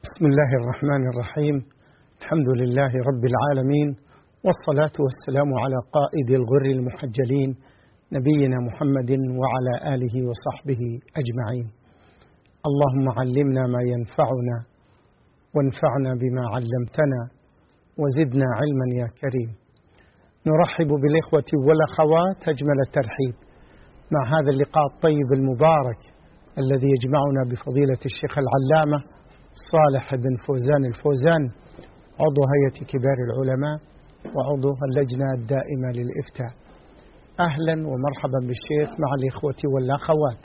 بسم الله الرحمن الرحيم. الحمد لله رب العالمين، والصلاة والسلام على قائد الغر المحجلين نبينا محمد وعلى آله وصحبه أجمعين. اللهم علمنا ما ينفعنا وانفعنا بما علمتنا وزدنا علما يا كريم. نرحب بالإخوة والأخوات أجمل الترحيب مع هذا اللقاء الطيب المبارك الذي يجمعنا بفضيلة الشيخ العلامة صالح بن فوزان الفوزان، عضو هيئة كبار العلماء وعضو اللجنة الدائمة للإفتاء. أهلا ومرحبا بالشيخ مع الإخوة والأخوات.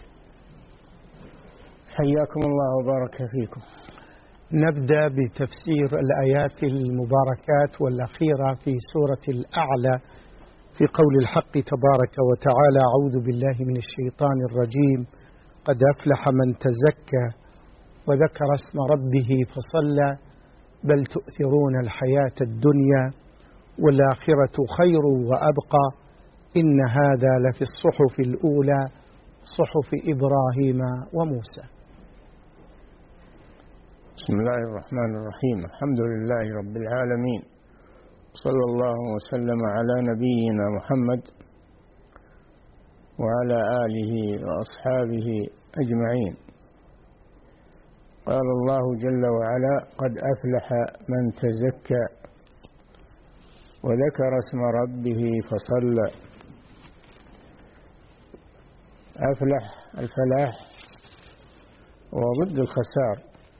حياكم الله وبارك فيكم. نبدأ بتفسير الآيات المباركات والأخيرة في سورة الأعلى في قول الحق تبارك وتعالى: أعوذ بالله من الشيطان الرجيم، قد أفلح من تزكى وذكر اسم ربه فصلى بل تؤثرون الحياة الدنيا والآخرة خير وأبقى إن هذا لفي الصحف الأولى صحف إبراهيم وموسى. بسم الله الرحمن الرحيم. الحمد لله رب العالمين، صلى الله وسلم على نبينا محمد وعلى آله وأصحابه أجمعين. قال الله جل وعلا: قد أفلح من تزكى وذكر اسم ربه فصلى. أفلح، الفلاح وضد الخسار.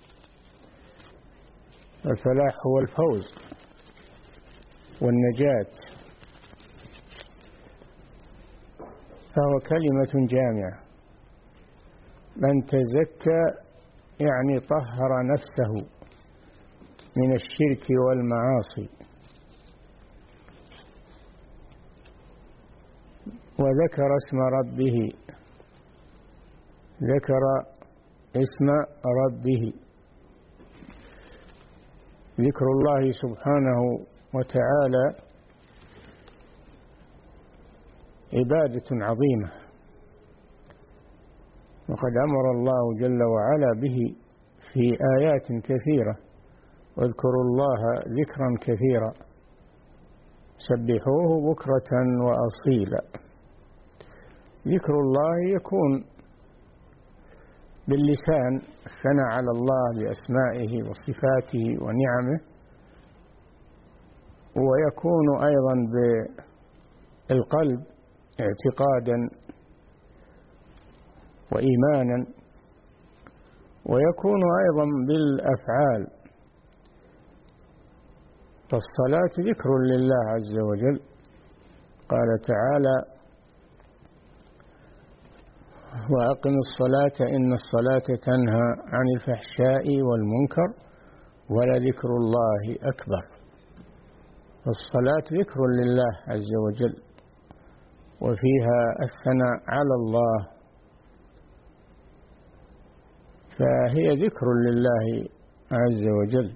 الفلاح هو الفوز والنجاة، فهو كلمة جامعة. من تزكى يعني طهر نفسه من الشرك والمعاصي، وذكر اسم ربه، ذكر اسم ربه. ذكر الله سبحانه وتعالى عبادة عظيمة، وقد أمر الله جل وعلا به في آيات كثيرة: واذكروا الله ذكرا كثيرا سبحوه بكرة وأصيلا. ذكر الله يكون باللسان، الثناء على الله بأسمائه وصفاته ونعمه، ويكون أيضا بالقلب اعتقادا وإيمانا، ويكون أيضا بالأفعال. فالصلاة ذكر لله عز وجل. قال تعالى: وأقم الصلاة إن الصلاة تنهى عن الفحشاء والمنكر ولذكر الله أكبر. فالصلاة ذكر لله عز وجل، وفيها الثناء على الله، فهي ذكر لله عز وجل.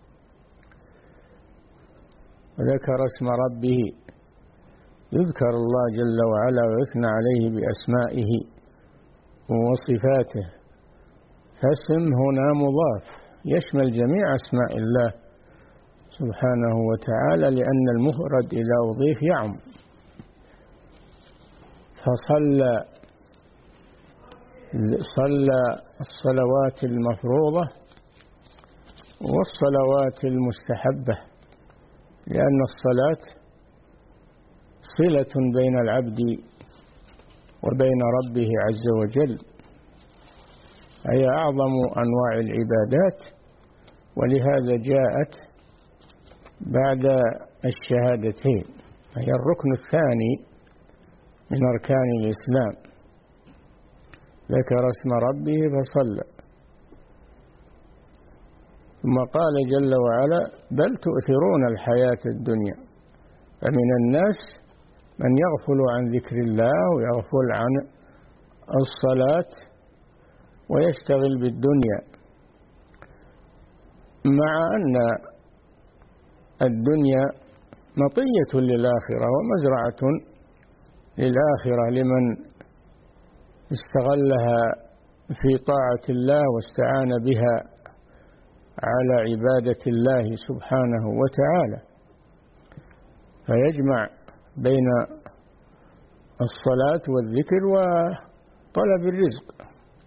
وذكر اسم ربه، يذكر الله جل وعلا ويثنى عليه بأسمائه وصفاته. فاسم هنا مضاف يشمل جميع أسماء الله سبحانه وتعالى، لأن المفرد إذا أضيف يعم. فصلى، صلى الصلوات المفروضة والصلوات المستحبة، لأن الصلاة صلة بين العبد وبين ربه عز وجل، هي أعظم أنواع العبادات، ولهذا جاءت بعد الشهادتين، هي الركن الثاني من أركان الإسلام. ذكر اسم ربه فصلى. ثم قال جل وعلا: بل تؤثرون الحياة الدنيا. فمن الناس من يغفل عن ذكر الله ويغفل عن الصلاة ويشتغل بالدنيا، مع أن الدنيا مطية للآخرة ومزرعة للآخرة لمن استغلها في طاعة الله واستعان بها على عبادة الله سبحانه وتعالى، فيجمع بين الصلاة والذكر وطلب الرزق.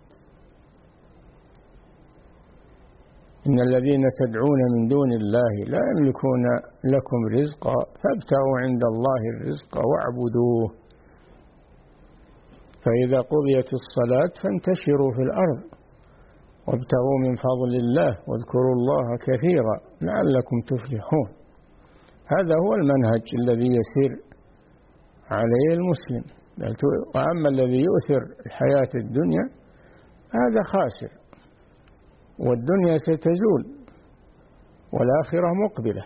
إن الذين تدعون من دون الله لا يملكون لكم رزقا فابتغوا عند الله الرزق واعبدوه. فإذا قضيت الصلاة فانتشروا في الأرض وابتغوا من فضل الله واذكروا الله كثيرا لعلكم تفلحون. هذا هو المنهج الذي يسير عليه المسلم. وأما الذي يؤثر الحياة الدنيا هذا خاسر، والدنيا ستزول والآخرة مقبلة،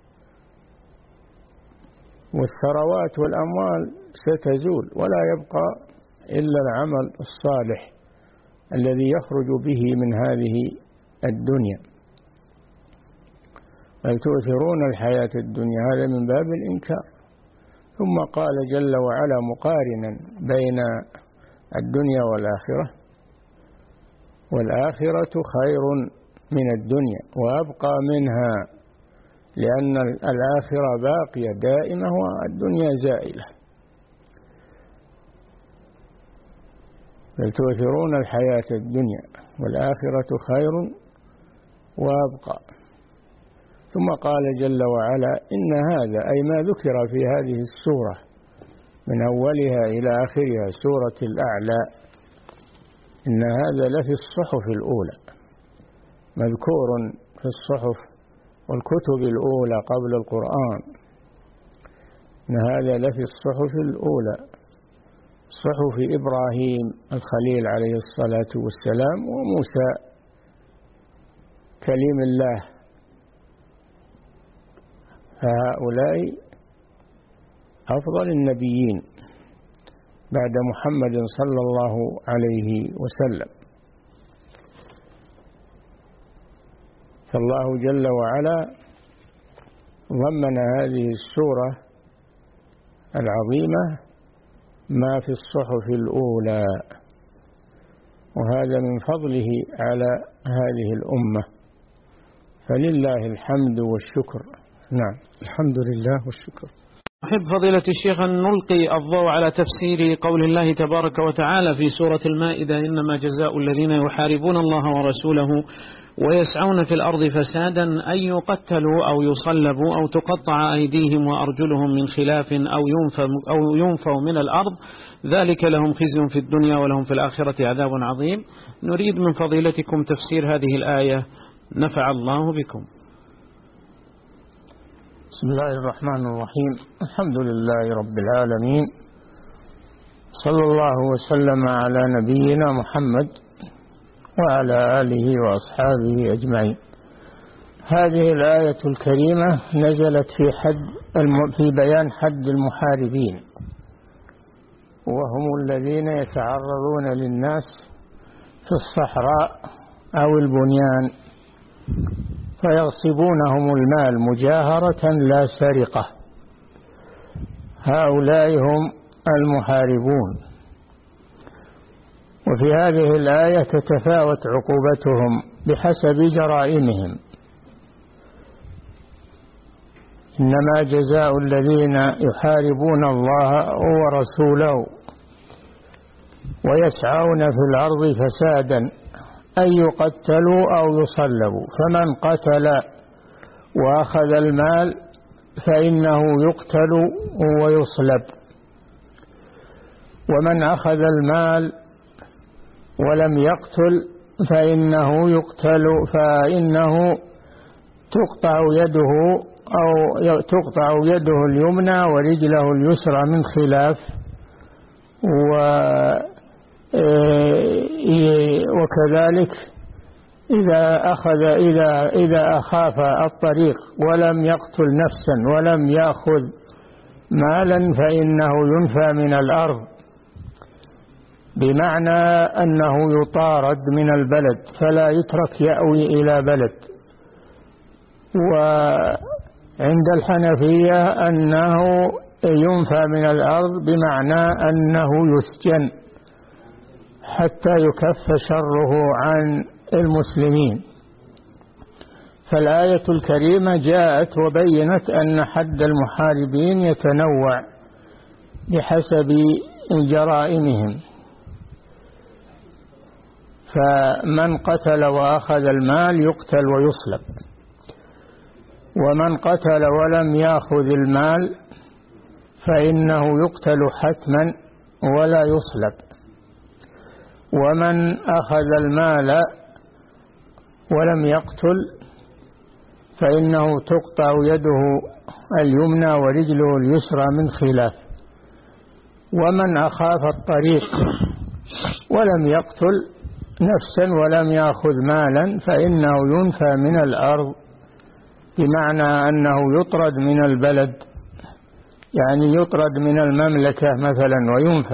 والثروات والأموال ستزول ولا يبقى إلا العمل الصالح الذي يخرج به من هذه الدنيا. بل تؤثرون الحياة الدنيا، هذا من باب الإنكار. ثم قال جل وعلا مقارنا بين الدنيا والآخرة: والآخرة خير من الدنيا وأبقى منها، لأن الآخرة باقية دائمة والدنيا زائلة. بل تؤثرون الحياة الدنيا والآخرة خير وأبقى. ثم قال جل وعلا: إن هذا أي ما ذكر في هذه السورة من أولها إلى آخرها سورة الأعلى، إن هذا لفي الصحف الأولى، مذكور في الصحف والكتب الأولى قبل القرآن. إن هذا لفي الصحف الأولى، صحف إبراهيم الخليل عليه الصلاة والسلام وموسى كليم الله. فهؤلاء أفضل النبيين بعد محمد صلى الله عليه وسلم. فالله جل وعلا ضمن هذه السورة العظيمة ما في الصحف الأولى، وهذا من فضله على هذه الأمة، فلله الحمد والشكر. نعم، الحمد لله والشكر. أحب فضيلة الشيخ أن نلقي الضوء على تفسير قول الله تبارك وتعالى في سورة المائدة: إنما جزاء الذين يحاربون الله ورسوله ويسعون في الأرض فسادا أن يقتلوا أو يصلبوا أو تقطع أيديهم وأرجلهم من خلاف أو ينفوا من الأرض، ذلك لهم خزي في الدنيا ولهم في الآخرة عذاب عظيم. نريد من فضيلتكم تفسير هذه الآية، نفع الله بكم. بسم الله الرحمن الرحيم. الحمد لله رب العالمين، صلى الله وسلم على نبينا محمد وعلى آله وأصحابه أجمعين. هذه الآية الكريمة نزلت في بيان حد المحاربين، وهم الذين يتعرضون للناس في الصحراء أو البنيان فيغصبونهم المال مجاهرة لا سرقة. هؤلاء هم المحاربون. وفي هذه الآية تتفاوت عقوبتهم بحسب جرائمهم. إنما جزاء الذين يحاربون الله ورسوله ويسعون في الأرض فسادا أن يقتلوا أو يصلبوا. فمن قتل وأخذ المال فإنه يقتل ويصلب، ومن أخذ المال ولم يقتل فإنه تقطع يده اليمنى ورجله اليسرى من خلاف، وكذلك إذا أخاف الطريق ولم يقتل نفسا ولم يأخذ مالا فإنه ينفى من الأرض، بمعنى أنه يطارد من البلد فلا يترك يأوي إلى بلد. وعند الحنفية أنه ينفى من الأرض بمعنى أنه يسجن حتى يكف شره عن المسلمين. فالآية الكريمة جاءت وبينت أن حد المحاربين يتنوع بحسب جرائمهم، فمن قتل وأخذ المال يقتل ويصلب، ومن قتل ولم يأخذ المال فإنه يقتل حتما ولا يصلب، ومن أخذ المال ولم يقتل فإنه تقطع يده اليمنى ورجله اليسرى من خلاف، ومن أخاف الطريق ولم يقتل نفسا ولم يأخذ مالا فإنه ينفى من الأرض، بمعنى أنه يطرد من البلد، يعني يطرد من المملكة مثلا وينفى.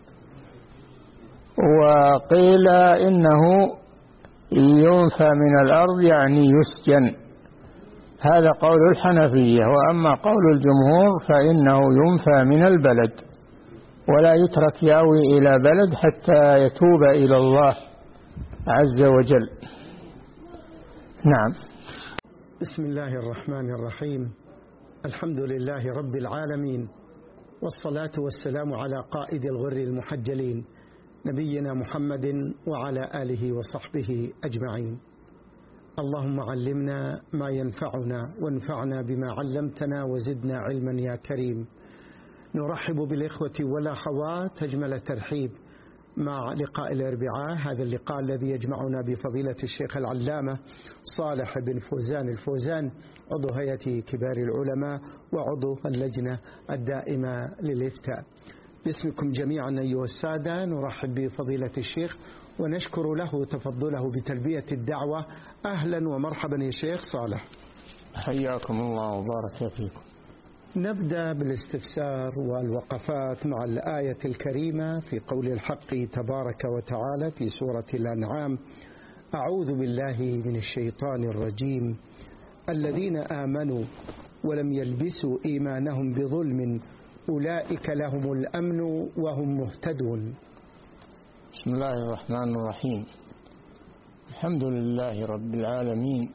وقيل إنه ينفى من الأرض يعني يسجن، هذا قول الحنفية، وأما قول الجمهور فإنه ينفى من البلد ولا يترك يأوي إلى بلد حتى يتوب إلى الله عز وجل. نعم. بسم الله الرحمن الرحيم، الحمد لله رب العالمين، والصلاة والسلام على قائد الغر المحجلين نبينا محمد وعلى آله وصحبه أجمعين. اللهم علمنا ما ينفعنا وانفعنا بما علمتنا وزدنا علما يا كريم. نرحب بالإخوة والأخوات أجمل ترحيب مع لقاء الأربعاء، هذا اللقاء الذي يجمعنا بفضيلة الشيخ العلامة صالح بن فوزان الفوزان، عضو هيئة كبار العلماء وعضو اللجنة الدائمة للإفتاء. باسمكم جميعا أيها السادة نرحب بفضيلة الشيخ ونشكر له تفضله بتلبية الدعوة. أهلا ومرحبا يا شيخ صالح. حياكم الله وبارك فيكم. نبدأ بالاستفسار والوقفات مع الآية الكريمة في قول الحق تبارك وتعالى في سورة الأنعام: أعوذ بالله من الشيطان الرجيم، الذين آمنوا ولم يلبسوا إيمانهم بظلم أولئك لهم الأمن وهم مهتدون. بسم الله الرحمن الرحيم، الحمد لله رب العالمين،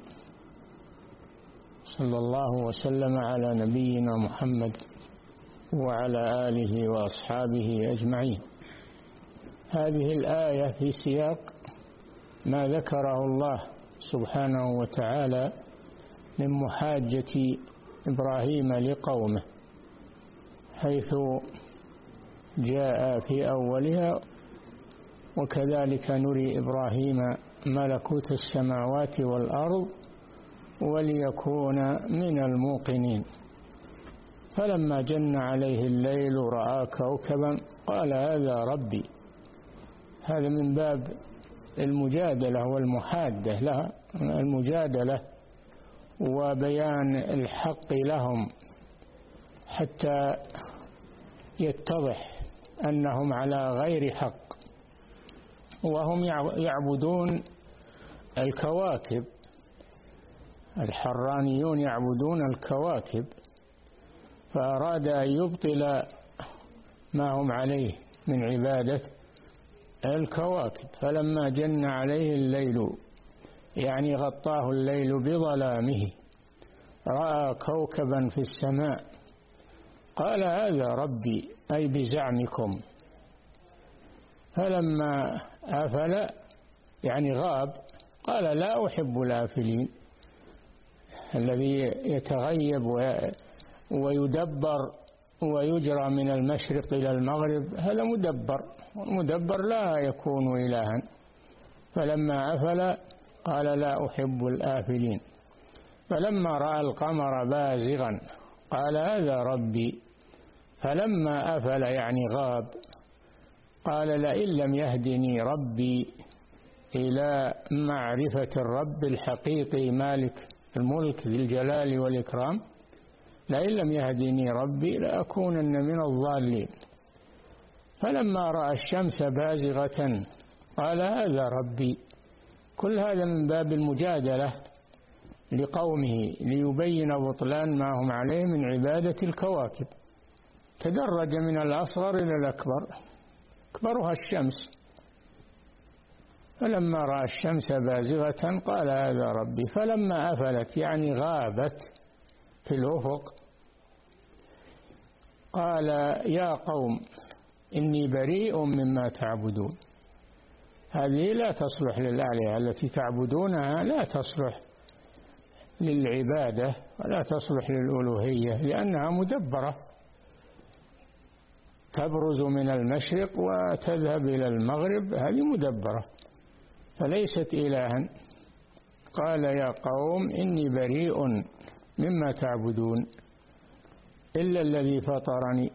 صلى الله وسلم على نبينا محمد وعلى آله وأصحابه أجمعين. هذه الآية في سياق ما ذكره الله سبحانه وتعالى من محاجة إبراهيم لقومه، حيث جاء في أولها: وكذلك نري إبراهيم ملكوت السماوات والأرض وليكون من الموقنين، فلما جن عليه الليل رأى كوكبا قال هذا ربي. هذا من باب المجادلة والمحادة لها، المجادلة وبيان الحق لهم حتى يتضح أنهم على غير حق، وهم يعبدون الكواكب، الحرانيون يعبدون الكواكب، فأراد أن يبطل ما هم عليه من عبادة الكواكب. فلما جن عليه الليل، يعني غطاه الليل بظلامه، رأى كوكبا في السماء قال هذا ربي، أي بزعمكم. فلما آفل يعني غاب قال لا أحب الآفلين. الذي يتغيب ويدبر ويجرى من المشرق إلى المغرب هذا مدبر، والمدبر لا يكون إلها. فلما أفل قال لا أحب الآفلين. فلما رأى القمر بازغا قال هذا ربي. فلما أفل يعني غاب قال لئن لم يهدني ربي إلى معرفة الرب الحقيقي مالك الملك ذي الجلال والإكرام، لئن لم يهدني ربي لأكونن من الضالين. فلما رأى الشمس بازغة قال هذا ربي. كل هذا من باب المجادلة لقومه ليبين بطلان ما هم عليه من عبادة الكواكب. تدرج من الأصغر إلى الأكبر، أكبرها الشمس، فلما رأى الشمس بازغة قال هذا ربي، فلما أفلت يعني غابت في الأفق قال يا قوم إني بريء مما تعبدون. هذه لا تصلح للآلهة التي تعبدونها، لا تصلح للعبادة ولا تصلح للألوهية، لأنها مدبرة، تبرز من المشرق وتذهب إلى المغرب، هذه مدبرة فليست إلها. قال يا قوم إني بريء مما تعبدون إلا الذي فطرني.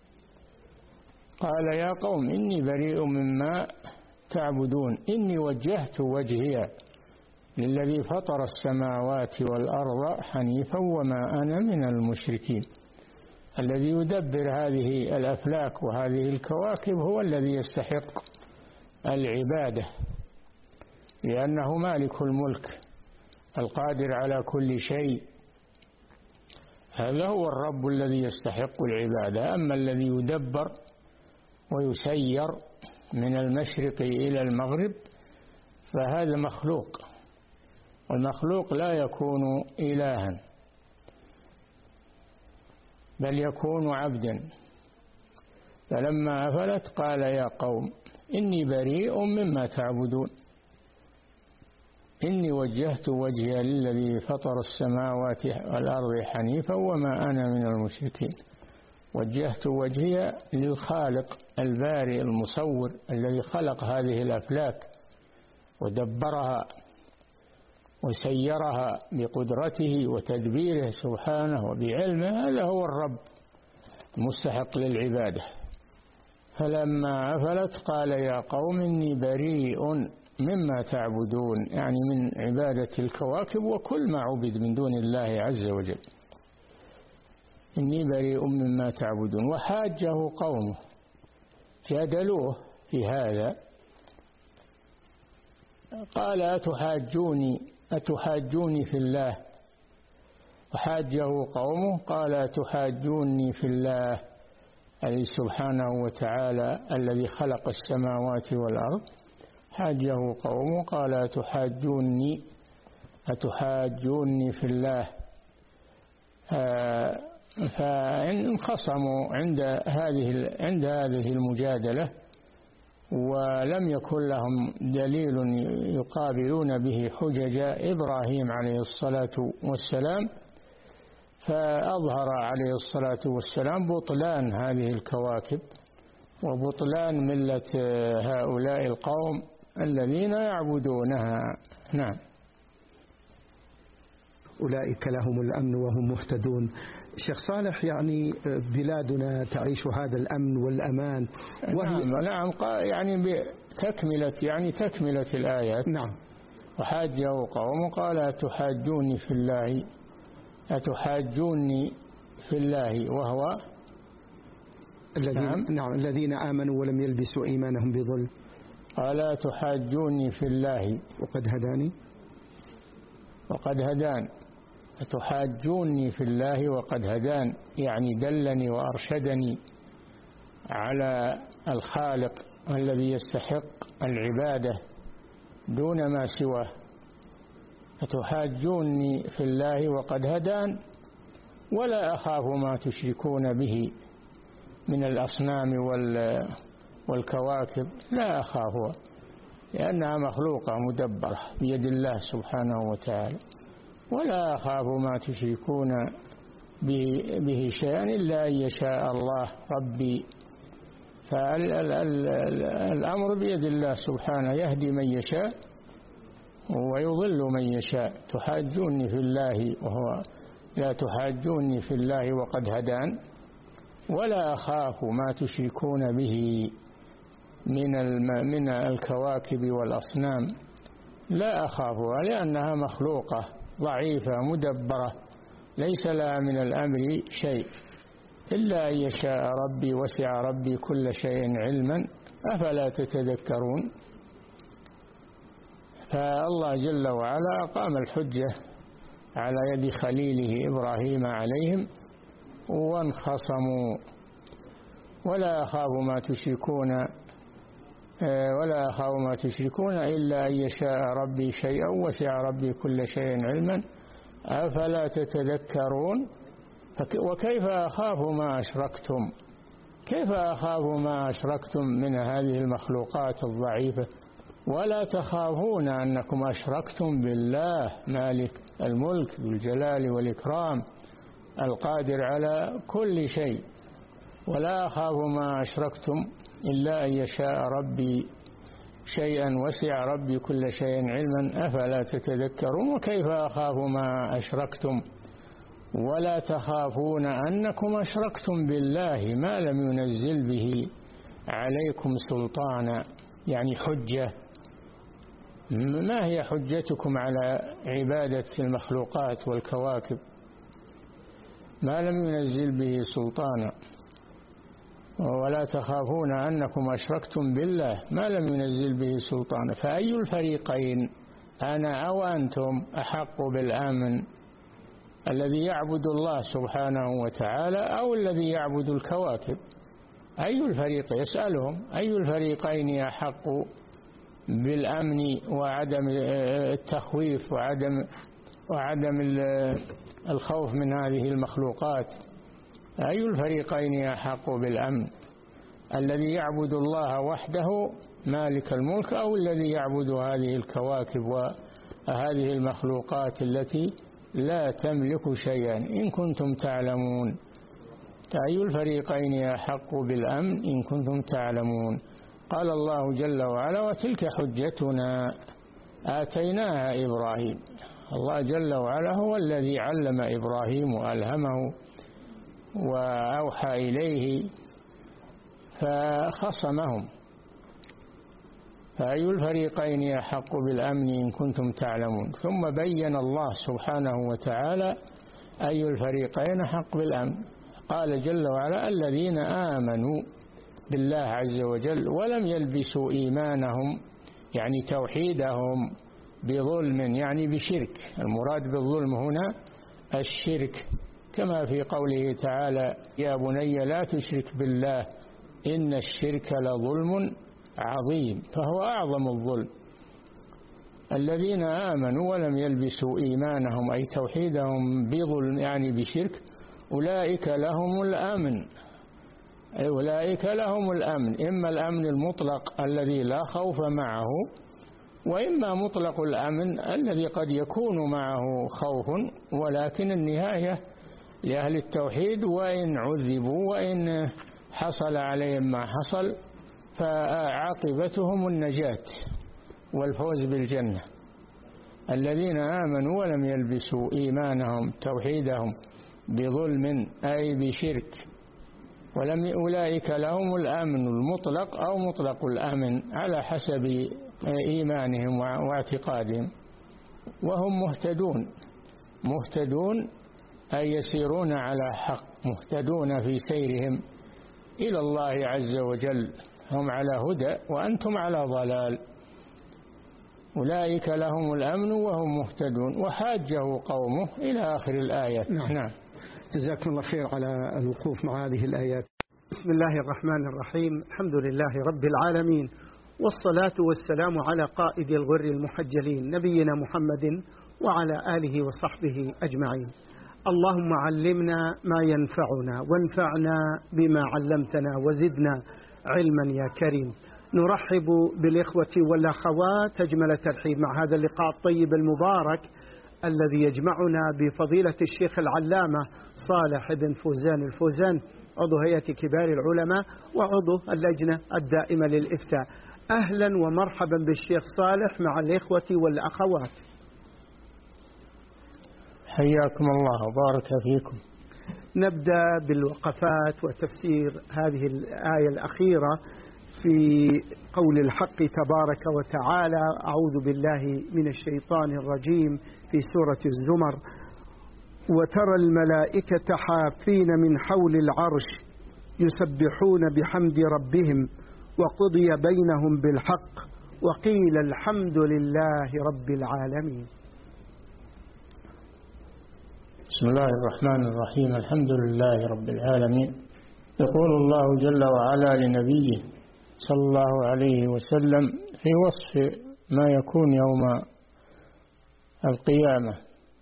قال يا قوم إني بريء مما تعبدون إني وجهت وجهي للذي فطر السماوات والأرض حنيفا وما أنا من المشركين. الذي يدبر هذه الأفلاك وهذه الكواكب هو الذي يستحق العبادة، لأنه مالك الملك القادر على كل شيء، هذا هو الرب الذي يستحق العبادة. أما الذي يدبر ويسير من المشرق إلى المغرب فهذا مخلوق، والمخلوق لا يكون إلها بل يكون عبدا. فلما أفلت قال يا قوم إني بريء مما تعبدون إني وجهت وجهي للذي فطر السماوات والأرض حنيفا وما أنا من المشركين. وجهت وجهي للخالق البارئ المصور الذي خلق هذه الأفلاك ودبرها وسيرها بقدرته وتدبيره سبحانه وبعلمه، هذا هو الرب المستحق للعبادة. فلما أفلت قال يا قوم إني بريء مما تعبدون، يعني من عبادة الكواكب وكل ما عبد من دون الله عز وجل. إني بريء مما تعبدون. وحاجه قومه، جادلوه في هذا، قال أتحاجوني في الله. وحاجه قومه قال أتحاجوني في الله، أي سبحانه وتعالى الذي خلق السماوات والأرض. حاجه قومه قال أتحاجوني في الله. فانخصموا عند هذه المجادلة، ولم يكن لهم دليل يقابلون به حجج إبراهيم عليه الصلاة والسلام، فأظهر عليه الصلاة والسلام بطلان هذه الكواكب وبطلان ملة هؤلاء القوم الذين يعبدونها. نعم. أولئك لهم الأمن وهم مهتدون. شيخ صالح، يعني بلادنا تعيش هذا الأمن والأمان وهي نعم يعني تكملة الآيات. نعم. وحاجه قوم قال أتحاجوني في الله وهو الذين آمنوا ولم يلبسوا إيمانهم بظلم. قال أتحاجوني في الله وقد هدان. أتحاجوني في الله وقد هدان، يعني دلني وأرشدني على الخالق الذي يستحق العبادة دون ما سواه. أتحاجوني في الله وقد هدان ولا أخاف ما تشركون به من الأصنام والكواكب، لا أخافها لأنها مخلوقة مدبرة بيد الله سبحانه وتعالى. ولا أخاف ما تشركون به شيئا إلا أن يشاء الله ربي. فالأمر بيد الله سبحانه، يهدي من يشاء ويضل من يشاء. تحاجوني في الله وهو لا تحاجوني في الله وقد هدان ولا أخاف ما تشركون به من الكواكب والأصنام، لا أخافها لأنها مخلوقة ضعيفة مدبرة ليس لها من الأمر شيء إلا أن يشاء ربي، وسع ربي كل شيء علما، أفلا تتذكرون. فالله جل وعلا أقام الحجة على يد خليله إبراهيم عليهم وانخصموا. ولا أخاف ما تشركون ولا أخاف ما تشركون إلا أن يشاء ربي شيئا وسع ربي كل شيء علما أفلا تتذكرون. وكيف أخاف ما أشركتم، كيف أخاف ما أشركتم من هذه المخلوقات الضعيفة ولا تخافون أنكم أشركتم بالله مالك الملك ذو الجلال والإكرام القادر على كل شيء. ولا أخاف ما أشركتم إلا أن يشاء ربي شيئا وسع ربي كل شيء علما أفلا تتذكرون. وكيف أخاف ما أشركتم ولا تخافون أنكم أشركتم بالله ما لم ينزل به عليكم سلطانا، يعني حجة. ما هي حجتكم على عبادة المخلوقات والكواكب؟ ما لم ينزل به سلطانا. ولا تخافون أنكم أشركتم بالله ما لم ينزل به سلطانا. فأي الفريقين أنا أو أنتم أحق بالأمن، الذي يعبد الله سبحانه وتعالى أو الذي يعبد الكواكب؟ أي الفريق يسألهم أي الفريقين أحق بالأمن وعدم التخويف وعدم الخوف من هذه المخلوقات؟ أي الفريقين أحق بالأمن، الذي يعبد الله وحده مالك الملك أو الذي يعبد هذه الكواكب وهذه المخلوقات التي لا تملك شيئا؟ إن كنتم تعلمون. أي الفريقين أحق بالأمن إن كنتم تعلمون. قال الله جل وعلا وتلك حجتنا آتيناها إبراهيم. الله جل وعلا هو الذي علم إبراهيم وألهمه وأوحى إليه فخصمهم. فأي الفريقين أحق بالأمن إن كنتم تعلمون. ثم بين الله سبحانه وتعالى أي الفريقين أحق بالأمن. قال جل وعلا الذين آمنوا بالله عز وجل ولم يلبسوا إيمانهم، يعني توحيدهم، بظلم يعني بشرك. المراد بالظلم هنا الشرك، كما في قوله تعالى يا بني لا تشرك بالله إن الشرك لظلم عظيم، فهو أعظم الظلم. الذين آمنوا ولم يلبسوا إيمانهم أي توحيدهم بظلم يعني بشرك أولئك لهم الأمن. أولئك لهم الأمن، إما الأمن المطلق الذي لا خوف معه، وإما مطلق الأمن الذي قد يكون معه خوف، ولكن النهاية لأهل التوحيد وإن عذبوا وإن حصل عليهم ما حصل فعاقبتهم النجاة والفوز بالجنة. الذين آمنوا ولم يلبسوا إيمانهم توحيدهم بظلم أي بشرك أولئك لهم الأمن المطلق أو مطلق الأمن على حسب إيمانهم واعتقادهم، وهم مهتدون أي يسيرون على حق، مهتدون في سيرهم إلى الله عز وجل، هم على هدى وأنتم على ضلال. أولئك لهم الأمن وهم مهتدون. وحاجه قومه إلى آخر الآيات. نعم. جزاكم الله خير على الوقوف مع هذه الآيات. بسم الله الرحمن الرحيم. الحمد لله رب العالمين، والصلاة والسلام على قائد الغر المحجلين نبينا محمد وعلى آله وصحبه أجمعين. اللهم علمنا ما ينفعنا وانفعنا بما علمتنا وزدنا علما يا كريم. نرحب بالإخوة والأخوات أجمل ترحيب مع هذا اللقاء الطيب المبارك الذي يجمعنا بفضيلة الشيخ العلامة صالح بن فوزان الفوزان، عضو هيئة كبار العلماء وعضو اللجنة الدائمة للإفتاء. أهلا ومرحبا بالشيخ صالح مع الإخوة والأخوات. حياكم الله وبارك فيكم. نبدأ بالوقفات وتفسير هذه الآية الأخيرة في قول الحق تبارك وتعالى: أعوذ بالله من الشيطان الرجيم، في سورة الزمر: وترى الملائكة حافين من حول العرش يسبحون بحمد ربهم وقضي بينهم بالحق وقيل الحمد لله رب العالمين. بسم الله الرحمن الرحيم. الحمد لله رب العالمين. يقول الله جل وعلا لنبيه صلى الله عليه وسلم في وصف ما يكون يوم القيامة.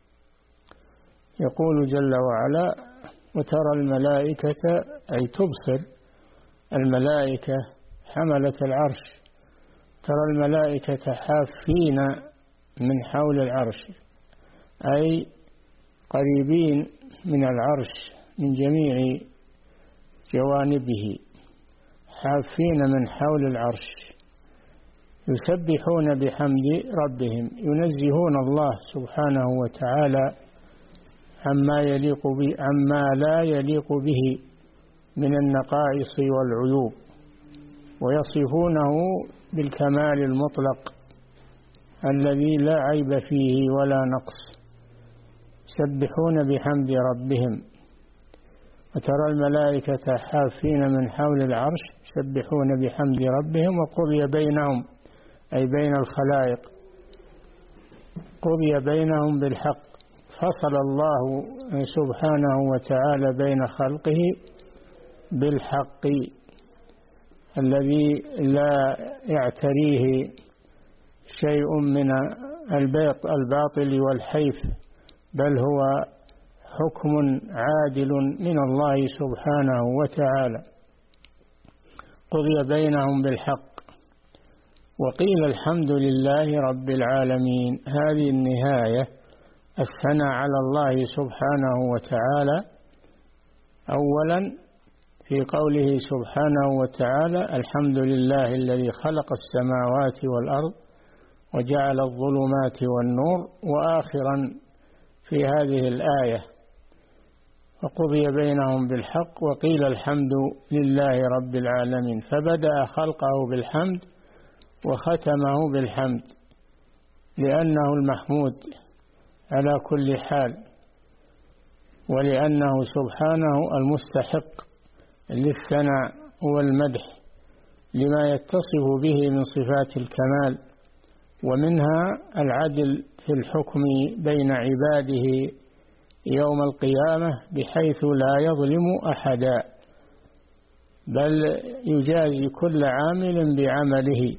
يقول جل وعلا: وترى الملائكة، أي تبصر الملائكة حملة العرش، ترى الملائكة حافين من حول العرش، أي قريبين من العرش من جميع جوانبه، حافين من حول العرش، يسبحون بحمد ربهم، ينزهون الله سبحانه وتعالى عما لا يليق به من النقائص والعيوب، ويصفونه بالكمال المطلق الذي لا عيب فيه ولا نقص، يسبحون بحمد ربهم. وترى الملائكة حافين من حول العرش يسبحون بحمد ربهم، وقضي بينهم، أي بين الخلائق، قضي بينهم بالحق، فصل الله سبحانه وتعالى بين خلقه بالحق الذي لا يعتريه شيء من الباطل والحيف، بل هو حكم عادل من الله سبحانه وتعالى. قضي بينهم بالحق. وقيل الحمد لله رب العالمين. هذه النهاية، الثناء على الله سبحانه وتعالى أولا في قوله سبحانه وتعالى: الحمد لله الذي خلق السماوات والأرض وجعل الظلمات والنور، وآخرا في هذه الآية: وقضي بينهم بالحق وقيل الحمد لله رب العالمين. فبدأ خلقه بالحمد وختمه بالحمد، لأنه المحمود على كل حال، ولأنه سبحانه المستحق للثناء والمدح لما يتصف به من صفات الكمال، ومنها العدل في الحكم بين عباده يوم القيامة، بحيث لا يظلم أحدا، بل يجازي كل عامل بعمله،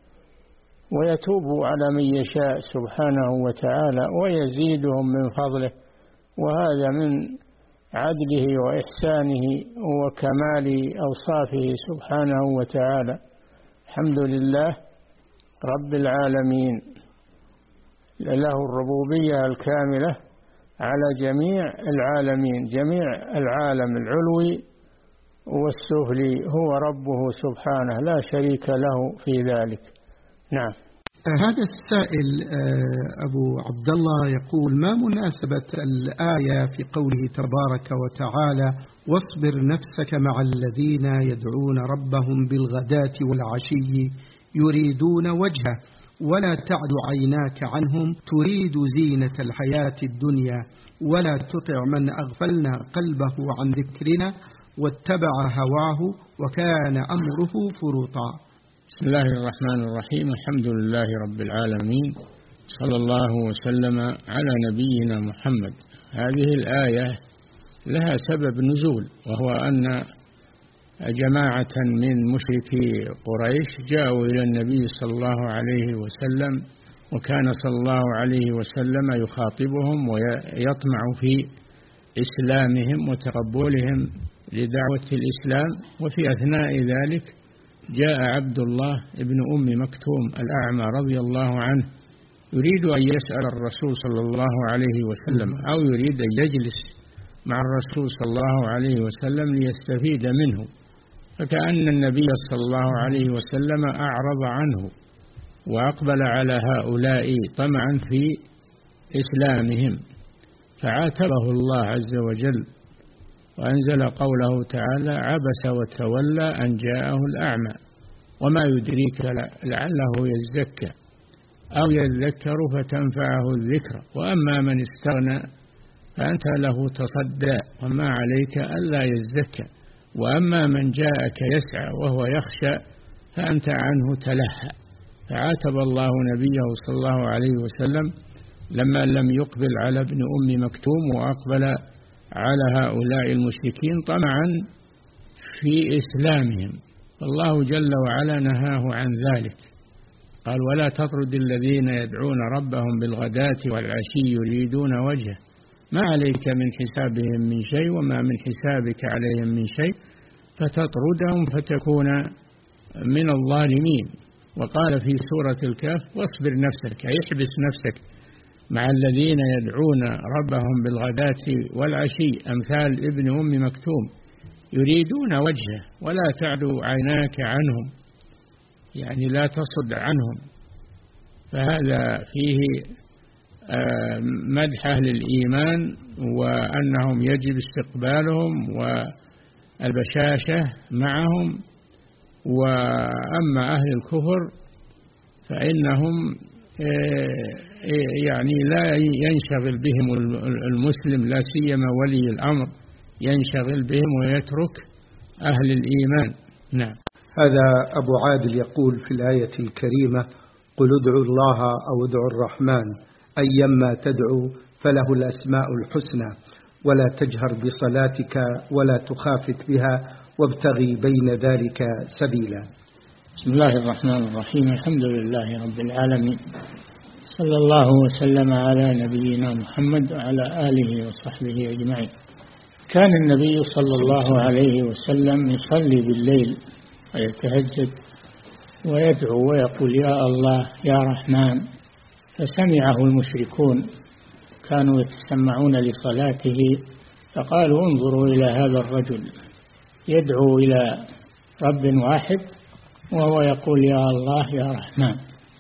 ويتوب على من يشاء سبحانه وتعالى ويزيدهم من فضله. وهذا من عدله وإحسانه وكمال أوصافه سبحانه وتعالى. الحمد لله رب العالمين، له الربوبية الكاملة على جميع العالمين، جميع العالم العلوي والسفلي هو ربه سبحانه، لا شريك له في ذلك. نعم. هذا السائل أبو عبد الله يقول: ما مناسبة الآية في قوله تبارك وتعالى: واصبر نفسك مع الذين يدعون ربهم بالغداة والعشي يريدون وجهه ولا تعد عيناك عنهم تريد زينة الحياة الدنيا ولا تطع من أغفلنا قلبه عن ذكرنا واتبع هواه وكان أمره فرطا. بسم الله الرحمن الرحيم. الحمد لله رب العالمين، صلى الله وسلم على نبينا محمد. هذه الآية لها سبب نزول، وهو أن جماعة من مشركي قريش جاءوا إلى النبي صلى الله عليه وسلم، وكان صلى الله عليه وسلم يخاطبهم ويطمع في إسلامهم وتقبلهم لدعوة الإسلام. وفي أثناء ذلك جاء عبد الله ابن أم مكتوم الأعمى رضي الله عنه يريد أن يسأل الرسول صلى الله عليه وسلم، أو يريد أن يجلس مع الرسول صلى الله عليه وسلم ليستفيد منه، فكأن النبي صلى الله عليه وسلم أعرض عنه وأقبل على هؤلاء طمعا في إسلامهم، فعاتبه الله عز وجل وأنزل قوله تعالى: عبس وتولى أن جاءه الأعمى وما يدريك لعله يزكى أو يذكر فتنفعه الذكر وأما من استغنى فأنت له تصدى وما عليك ألا يزكى وأما من جاءك يسعى وهو يخشى فأنت عنه تلهى. فعاتب الله نبيه صلى الله عليه وسلم لما لم يقبل على ابن أم مكتوم وأقبل على هؤلاء المشركين طمعا في إسلامهم، الله جل وعلا نهاه عن ذلك، قال ولا تطرد الذين يدعون ربهم بالغداة والعشي يريدون وجهه ما عليك من حسابهم من شيء وما من حسابك عليهم من شيء فتطردهم فتكون من الظالمين. وقال في سورة الكهف واصبر نفسك، أي احبس نفسك مع الذين يدعون ربهم بالغداة والعشي أمثال ابن أم مكتوم يريدون وجهه ولا تعدو عيناك عنهم، يعني لا تصد عنهم. فهذا فيه مدح أهل الإيمان وأنهم يجب استقبالهم والبشاشة معهم. وأما أهل الكفر فإنهم يعني لا ينشغل بهم المسلم، لا سيما ولي الأمر ينشغل بهم ويترك أهل الإيمان. نعم. هذا أبو عادل يقول في الآية الكريمة قل ادعوا الله أو ادعوا الرحمن أيما تدعو فله الأسماء الحسنى ولا تجهر بصلاتك ولا تخافت بها وابتغي بين ذلك سبيلا. بسم الله الرحمن الرحيم، الحمد لله رب العالمين، صلى الله وسلم على نبينا محمد وعلى آله وصحبه أجمعين. كان النبي صلى الله عليه وسلم يصلي بالليل ويتهجد ويدعو ويقول يا الله يا رحمن، فسمعه المشركون كانوا يتسمعون لصلاته فقالوا انظروا إلى هذا الرجل يدعو إلى رب واحد وهو يقول يا الله يا رحمن.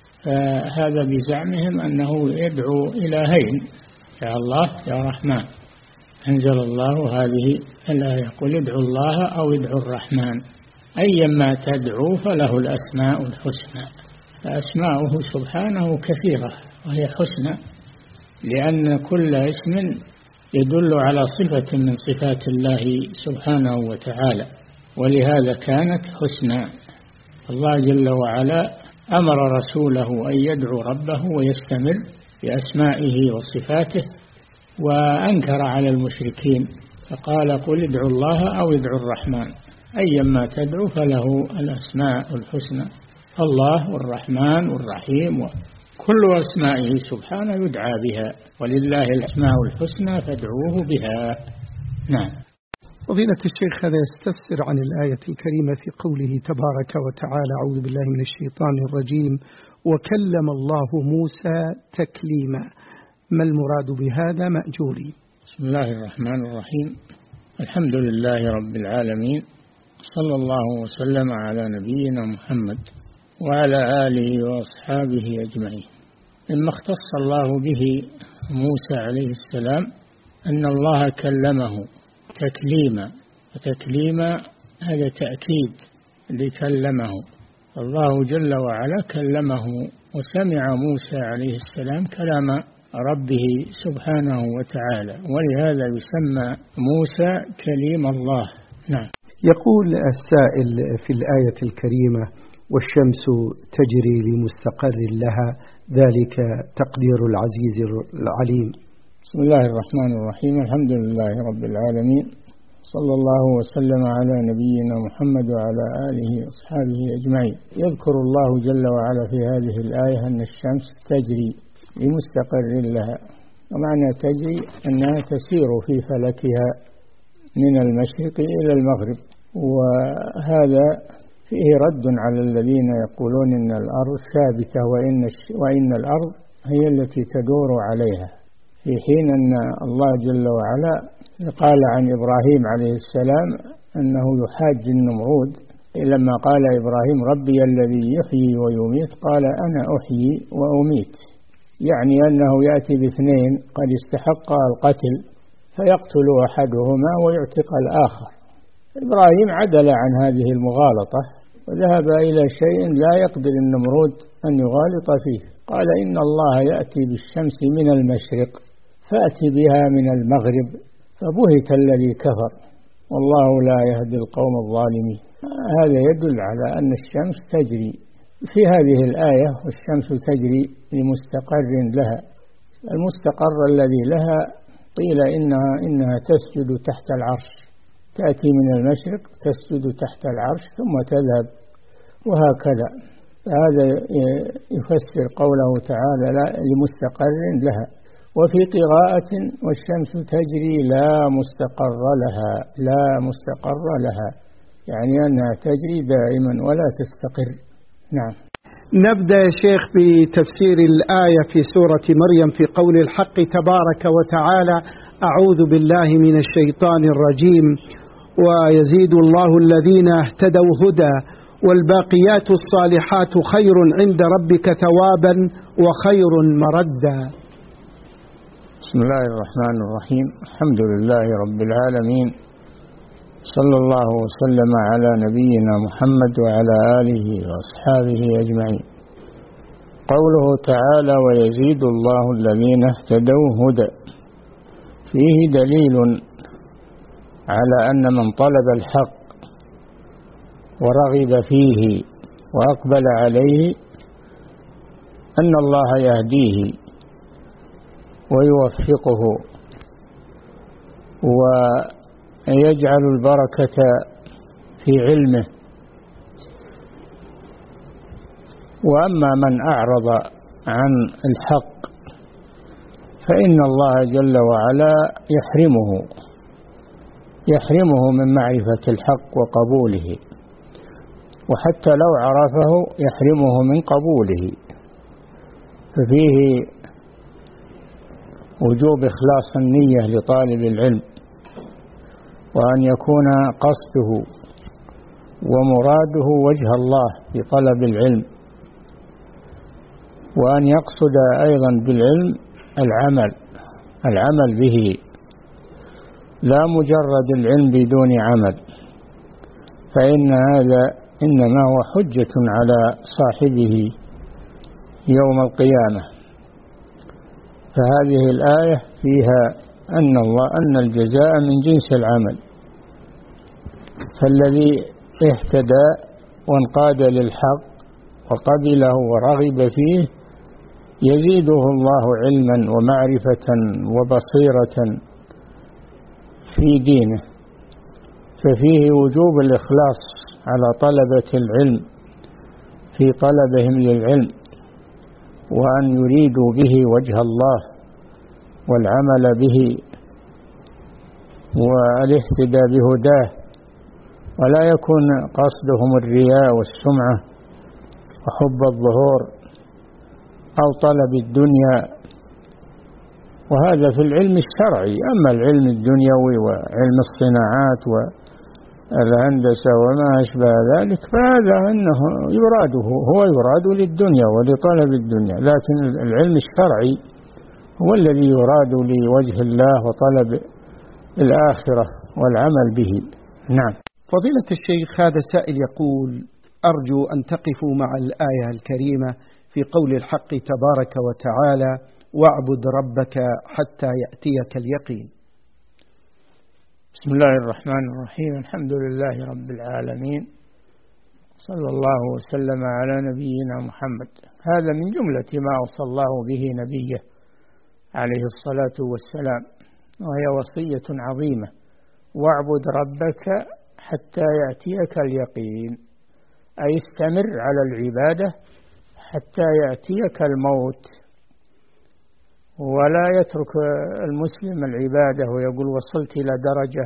فهذا بزعمهم أنه يدعو إلهين يا الله يا رحمن. أنزل الله هذه الآية يقول ادعوا الله أو ادعوا الرحمن أيما تدعو فله الأسماء الحسنى. فأسماؤه سبحانه كثيرة وهي حسنى، لأن كل اسم يدل على صفة من صفات الله سبحانه وتعالى، ولهذا كانت حسنى. الله جل وعلا أمر رسوله أن يدعو ربه ويستمر بأسمائه وصفاته، وأنكر على المشركين فقال قل ادعوا الله أو ادعوا الرحمن أيما تدعو فله الأسماء الحسنى. الله والرحمن والرحيم كل أسمائه سبحانه يدعى بها، ولله الأسماء الحسنى فادعوه بها. نعم. فضيلة الشيخ، هذا يستفسر عن الآية الكريمة في قوله تبارك وتعالى أعوذ بالله من الشيطان الرجيم وكلم الله موسى تكليما، ما المراد بهذا مأجوري؟ بسم الله الرحمن الرحيم، الحمد لله رب العالمين، صلى الله وسلم على نبينا محمد وعلى آله وأصحابه أجمعين. مما اختص الله به موسى عليه السلام أن الله كلمه تكليما، وتكليما هذا تأكيد لكلمه. الله جل وعلا كلمه وسمع موسى عليه السلام كلام ربه سبحانه وتعالى، ولهذا يسمى موسى كليم الله. نعم. يقول السائل في الآية الكريمة والشمس تجري لمستقر لها ذلك تقدير العزيز العليم. بسم الله الرحمن الرحيم، الحمد لله رب العالمين، صلى الله وسلم على نبينا محمد وعلى آله وأصحابه أجمعين. يذكر الله جل وعلا في هذه الآية أن الشمس تجري لمستقر لها، ومعنى تجري أنها تسير في فلكها من المشرق إلى المغرب. وهذا فيه رد على الذين يقولون إن الأرض ثابتة وإن الأرض هي التي تدور عليها، في حين أن الله جل وعلا قال عن إبراهيم عليه السلام أنه يحاج النمرود لما قال إبراهيم ربي الذي يحيي ويميت قال أنا أحيي وأميت، يعني أنه يأتي باثنين قد استحقا القتل فيقتل أحدهما ويعتق الآخر. إبراهيم عدل عن هذه المغالطة وذهب إلى شيء لا يقدر النمرود أن يغالط فيه، قال إن الله يأتي بالشمس من المشرق فأتي بها من المغرب، فبهت الذي كفر والله لا يهدي القوم الظالمين. هذا يدل على أن الشمس تجري في هذه الآية، والشمس تجري لمستقر لها. المستقر الذي لها قيل إنها تسجد تحت العرش، تأتي من المشرق تسجد تحت العرش ثم تذهب، وهكذا. هذا يفسر قوله تعالى لمستقر لها. وفي قراءة والشمس تجري لا مستقر لها، يعني أنها تجري دائما ولا تستقر. نعم. نبدأ يا شيخ بتفسير الآية في سورة مريم في قول الحق تبارك وتعالى: أعوذ بالله من الشيطان الرجيم، ويزيد الله الذين اهتدوا هدى والباقيات الصالحات خير عند ربك ثوابا وخير مردا. بسم الله الرحمن الرحيم. الحمد لله رب العالمين، صلى الله وسلم على نبينا محمد وعلى آله وأصحابه أجمعين. قوله تعالى: ويزيد الله الذين اهتدوا هدى، فيه دليل على أن من طلب الحق ورغب فيه وأقبل عليه أن الله يهديه ويوفقه ويجعل البركة في علمه. وأما من أعرض عن الحق فإن الله جل وعلا يحرمه من معرفة الحق وقبوله، وحتى لو عرفه يحرمه من قبوله. ففيه وجوب إخلاص النية لطالب العلم، وأن يكون قصده ومراده وجه الله في طلب العلم، وأن يقصد أيضا بالعلم العمل به، لا مجرد العلم بدون عمل، فإن هذا إنما هو حجة على صاحبه يوم القيامة. فهذه الآية فيها أن الجزاء من جنس العمل، فالذي اهتدى وانقاد للحق وقبله ورغب فيه يزيده الله علما ومعرفة وبصيرة في دينه. ففيه وجوب الإخلاص على طلبة العلم في طلبهم للعلم، وأن يريدوا به وجه الله والعمل به والاهتداء بهداه، ولا يكون قصدهم الرياء والسمعة وحب الظهور أو طلب الدنيا. وهذا في العلم الشرعي. أما العلم الدنيوي وعلم الصناعات والهندسة وما أشبه ذلك فهذا أنه هو يراد للدنيا ولطلب الدنيا، لكن العلم الشرعي هو الذي يراد لوجه الله وطلب الآخرة والعمل به. نعم. فضيلة الشيخ، هذا سائل يقول: أرجو أن تقفوا مع الآية الكريمة في قول الحق تبارك وتعالى: واعبد ربك حتى يأتيك اليقين. بسم الله الرحمن الرحيم. الحمد لله رب العالمين، صلى الله وسلم على نبينا محمد. هذا من جملة ما أوصى الله به نبيه عليه الصلاة والسلام، وهي وصية عظيمة: واعبد ربك حتى يأتيك اليقين، أي استمر على العبادة حتى يأتيك الموت. ولا يترك المسلم العبادة ويقول وصلت إلى درجة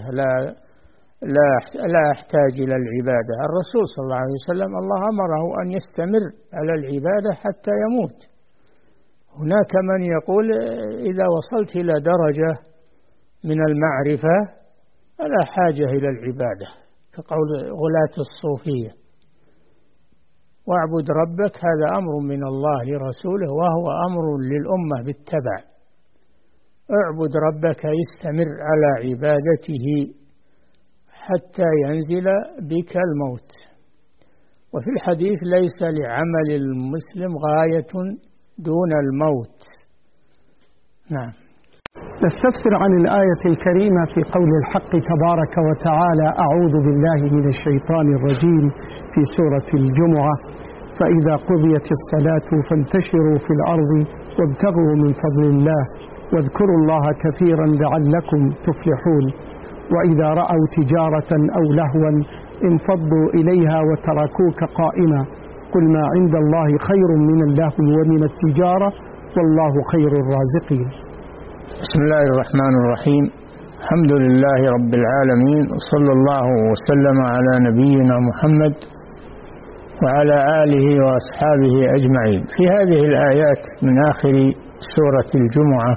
لا أحتاج إلى العبادة. الرسول صلى الله عليه وسلم الله أمره أن يستمر على العبادة حتى يموت. هناك من يقول إذا وصلت إلى درجة من المعرفة فلا حاجة إلى العبادة، كقول غلاة الصوفية. واعبد ربك هذا أمر من الله لرسوله، وهو أمر للأمة بالتبع. اعبد ربك يستمر على عبادته حتى ينزل بك الموت. وفي الحديث: ليس لعمل المسلم غاية دون الموت. نعم. نستفسر عن الآية الكريمة في قول الحق تبارك وتعالى: أعوذ بالله من الشيطان الرجيم في سورة الجمعة: فإذا قضيت الصلاة فانتشروا في الأرض وابتغوا من فضل الله واذكروا الله كثيرا لعلكم تفلحون. وإذا رأوا تجارة أو لهوا انفضوا إليها وتركوك قائما قل ما عند الله خير من اللهو ومن التجارة والله خير الرازقين. بسم الله الرحمن الرحيم. الحمد لله رب العالمين، صلى الله وسلم على نبينا محمد وعلى آله وأصحابه أجمعين. في هذه الآيات من آخر سورة الجمعة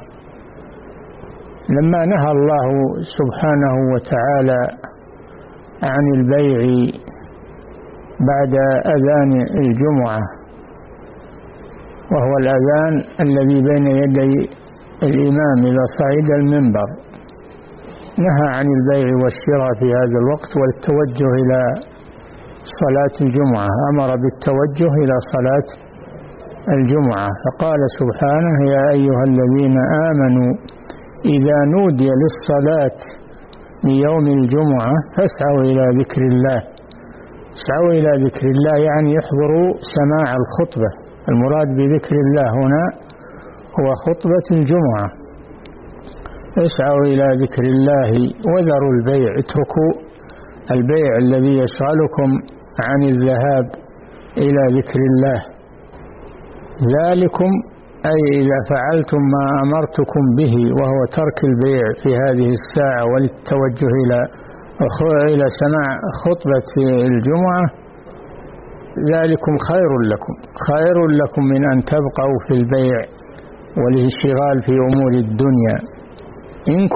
لما نهى الله سبحانه وتعالى عن البيع بعد أذان الجمعة، وهو الأذان الذي بين يدي الإمام إذا صعد المنبر، نهى عن البيع والشراء في هذا الوقت والتوجه إلى صلاة الجمعة، أمر بالتوجه إلى صلاة الجمعة، فقال سبحانه يا أيها الذين آمنوا إذا نودي للصلاة من يوم الجمعة فاسعوا إلى ذكر الله. اسعوا إلى ذكر الله يعني يحضروا سماع الخطبة، المراد بذكر الله هنا هو خطبة الجمعة. اسعوا إلى ذكر الله وذروا البيع، اتركوا البيع الذي يشغلكم عن الذهاب إلى ذكر الله. ذلكم أي إذا فعلتم ما أمرتكم به وهو ترك البيع في هذه الساعة والتوجه إلى سماع خطبة الجمعة، ذلكم خير لكم من أن تبقوا في البيع والانشغال في أمور الدنيا إن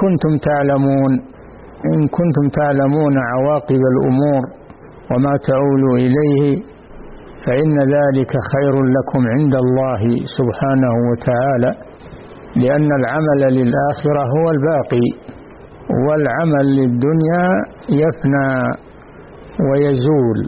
كنتم تعلمون عواقب الأمور وما تعول إليه، فإن ذلك خير لكم عند الله سبحانه وتعالى، لأن العمل للآخرة هو الباقي، والعمل للدنيا يفنى ويزول.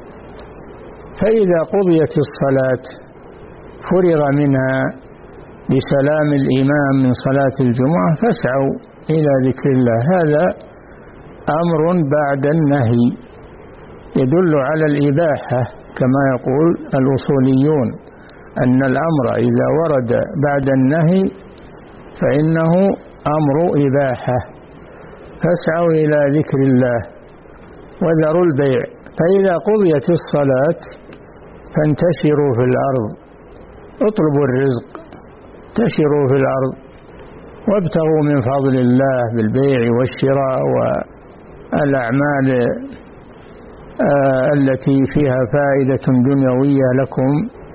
فإذا قضيت الصلاة فرغ منها بسلام الإمام من صلاة الجمعة فاسعوا إلى ذكر الله. هذا أمر بعد النهي يدل على الإباحة، كما يقول الأصوليون أن الأمر إذا ورد بعد النهي فإنه أمر إباحة. فاسعوا إلى ذكر الله وذروا البيع، فإذا قضيت الصلاة فانتشروا في الأرض، اطلبوا الرزق، انتشروا في الأرض وابتغوا من فضل الله بالبيع والشراء والأعمال التي فيها فائدة دنيوية لكم.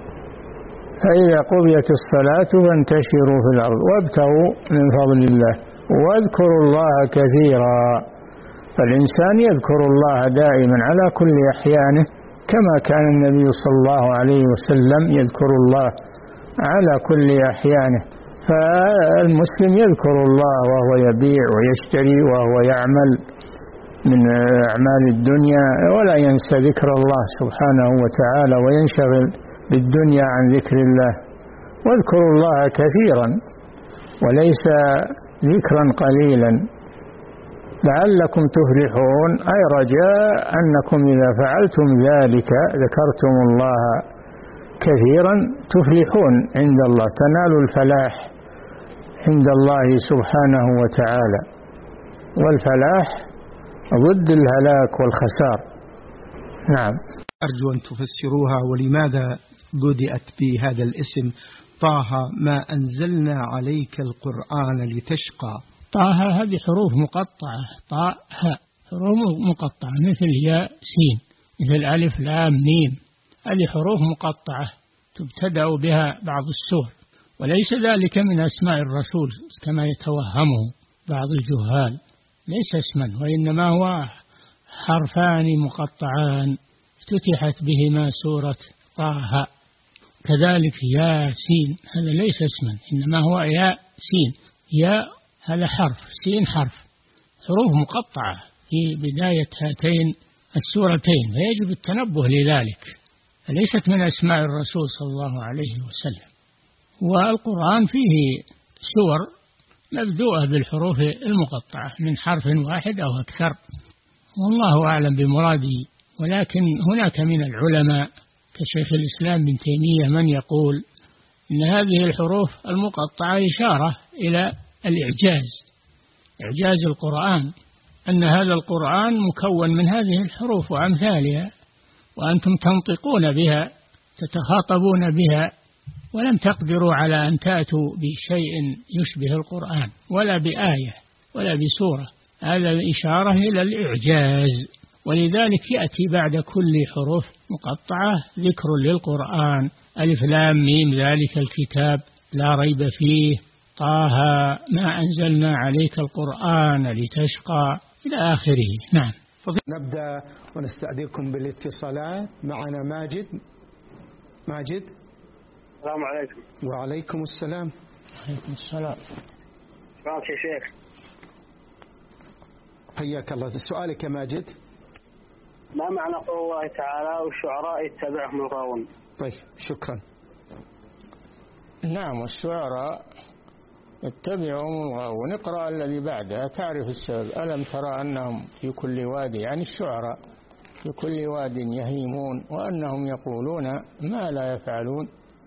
فإذا قضيت الصلاة فانتشروا في الأرض وابتغوا من فضل الله واذكروا الله كثيرا. فالإنسان يذكر الله دائما على كل أحيانه، كما كان النبي صلى الله عليه وسلم يذكر الله على كل أحيانه. فالمسلم يذكر الله وهو يبيع ويشتري وهو يعمل من أعمال الدنيا، ولا ينسى ذكر الله سبحانه وتعالى وينشغل بالدنيا عن ذكر الله. واذكروا الله كثيرا وليس ذكرا قليلا لعلكم تفلحون، أي رجاء أنكم إذا فعلتم ذلك ذكرتم الله كثيرا تفلحون عند الله، تنالوا الفلاح عند الله سبحانه وتعالى. والفلاح ضد الهلاك والخسار. نعم. أرجو أن تفسروها، ولماذا بدأت بهذا الاسم طه ما أنزلنا عليك القرآن لتشقى؟ طه هذه حروف مقطعة، طاء هاء، حروف مقطعة مثل ياء سين، مثل ألف لام ميم، هذه حروف مقطعة تبتدأ بها بعض السور، وليس ذلك من أسماء الرسول كما يتوهمه بعض الجهال، ليس اسما، وإنما هو حرفان مقطعان افتتحت بهما سورة طه. كذلك ياسين هذا ليس اسما، إنما هو ياء سين، ياء هذا حرف، سين حرف، حروف مقطعة في بداية هاتين السورتين، فيجب التنبه لذلك، فليست من أسماء الرسول صلى الله عليه وسلم. والقرآن فيه سور مبدوءة بالحروف المقطعة من حرف واحد أو أكثر، والله أعلم بمراده. ولكن هناك من العلماء كشيخ الإسلام بن تيمية من يقول إن هذه الحروف المقطعة إشارة إلى الإعجاز، إعجاز القرآن، أن هذا القرآن مكون من هذه الحروف وأمثالها، وأنتم تنطقون بها تتخاطبون بها، ولم تقدروا على أن تأتوا بشيء يشبه القرآن ولا بآية ولا بسورة. هذا إشارة إلى الإعجاز، ولذلك يأتي بعد كل حروف مقطعة ذكر للقرآن: ألف لام ميم ذلك الكتاب لا ريب فيه، طه ما أنزلنا عليك القرآن لتشقى، إلى آخره. نعم. نبدأ ونستأذنكم بالاتصالات. معنا ماجد. ماجد، السلام عليكم. وعليكم السلام. عليكم السلام. شكرا يا شيخ. حياك الله. سؤالك يا ماجد. ما معنى قول الله تعالى والشعراء يتبعهم الغاوون؟ طيب، شكرا. نعم، الشعراء اتبعهم الغاوون. اقرأ الذي بعدها تعرف السبب. ألم ترى أنهم في كل وادي، يعني الشعراء في كل واد يهيمون وأنهم يقولون ما لا يفعلون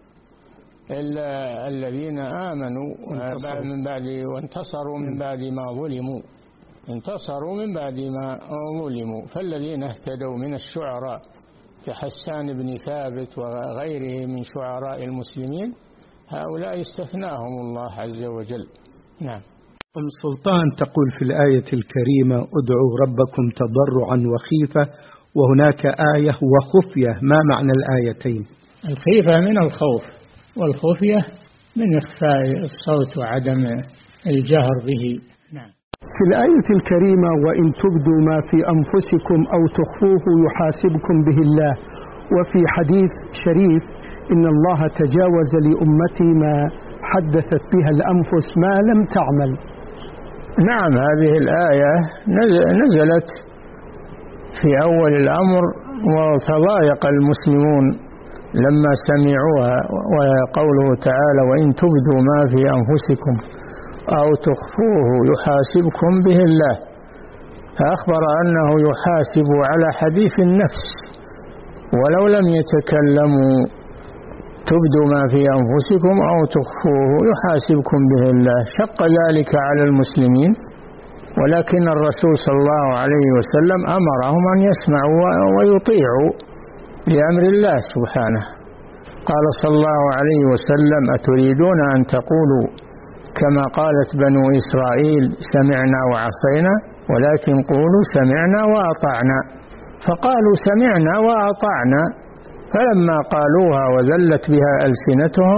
إلا الذين آمنوا من بعد وانتصروا من بعد ما ظلموا. انتصروا من بعد ما ظلموا. فالذين اهتدوا من الشعراء كحسان بن ثابت وغيره من شعراء المسلمين، هؤلاء استثناهم الله عز وجل. نعم. أم سلطان تقول في الآية الكريمة: ادعوا ربكم تضرعا وخيفة، وهناك آية وخفية، ما معنى الآيتين؟ الخيفة من الخوف، والخفية من إخفاء الصوت وعدم الجهر به. نعم. في الآية الكريمة: وإن تبدوا ما في أنفسكم أو تخفوه يحاسبكم به الله. وفي حديث شريف: إن الله تجاوز لأمتي ما حدثت بها الأنفس ما لم تعمل. نعم، هذه الآية نزلت في أول الأمر، وتضايق المسلمون لما سمعوها، وقوله تعالى: وإن تبدوا ما في أنفسكم أو تخفوه يحاسبكم به الله، فأخبر أنه يحاسب على حديث النفس ولو لم يتكلموا. تبدوا ما في أنفسكم أو تخفوه يحاسبكم به الله، شق ذلك على المسلمين، ولكن الرسول صلى الله عليه وسلم أمرهم أن يسمعوا ويطيعوا لأمر الله سبحانه. قال صلى الله عليه وسلم: أتريدون أن تقولوا كما قالت بنو إسرائيل سمعنا وعصينا، ولكن قولوا سمعنا وأطعنا. فقالوا سمعنا وأطعنا، فلما قالوها وذلت بها ألسنتهم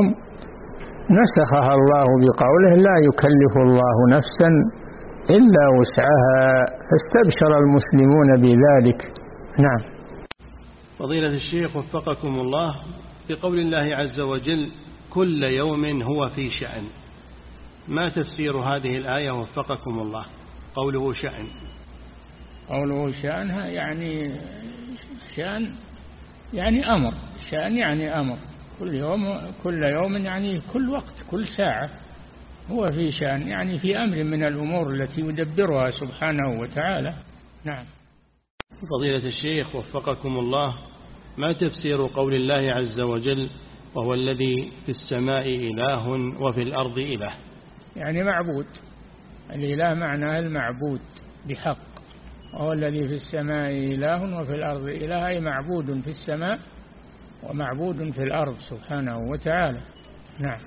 نسخها الله بقوله: لا يكلف الله نفسا إلا وسعها، فاستبشر المسلمون بذلك. نعم. فضيلة الشيخ وفقكم الله، بقول الله عز وجل: كل يوم هو في شأن، ما تفسير هذه الآية وفقكم الله؟ قوله شأن. قوله شأن يعني شأن يعني أمر، شأن يعني أمر. كل يوم يعني كل وقت، كل ساعة هو في شأن، يعني في أمر من الأمور التي يدبرها سبحانه وتعالى. نعم. فضيلة الشيخ وفقكم الله، ما تفسير قول الله عز وجل: وهو الذي في السماء إله وفي الأرض إله؟ يعني معبود. الإله معناه المعبود بحق، وهو الذي في السماء إله وفي الأرض إله، أي معبود في السماء ومعبود في الأرض سبحانه وتعالى. نعم.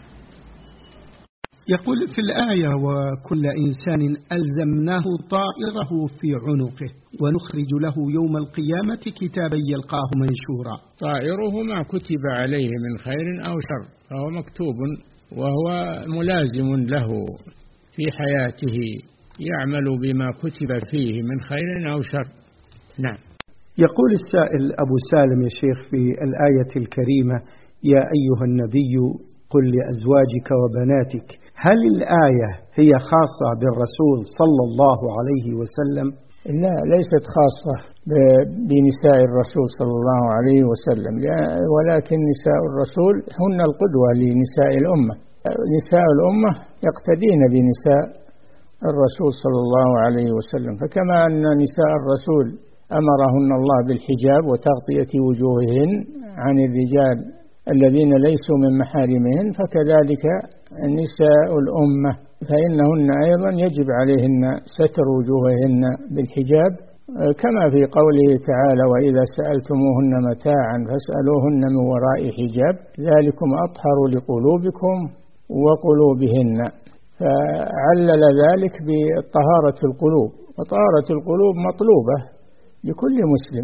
يقول في الآية: وكل إنسان ألزمناه طائره في عنقه ونخرج له يوم القيامة كتابا يلقاه منشورا. طائره ما كتب عليه من خير أو شر فهو مكتوب، وهو ملازم له في حياته، يعمل بما كتب فيه من خير أو شر. نعم. يقول السائل أبو سالم: يا شيخ، في الآية الكريمة: يا أيها النبي قل لأزواجك وبناتك، هل الآية هي خاصة بالرسول صلى الله عليه وسلم؟ لا، ليست خاصة بنساء الرسول صلى الله عليه وسلم، ولكن نساء الرسول هن القدوة لنساء الأمة. نساء الأمة يقتدين بنساء الرسول صلى الله عليه وسلم، فكما أن نساء الرسول أمرهن الله بالحجاب وتغطية وجوههن عن الرجال الذين ليسوا من محارمهن، فكذلك نساء الأمة فإنهن أيضا يجب عليهن ستر وجوههن بالحجاب، كما في قوله تعالى: وإذا سألتموهن متاعا فاسألوهن من وراء حجاب ذلكم أطهر لقلوبكم وقلوبهن. فعلل ذلك بطهارة القلوب، وطهارة القلوب مطلوبة لكل مسلم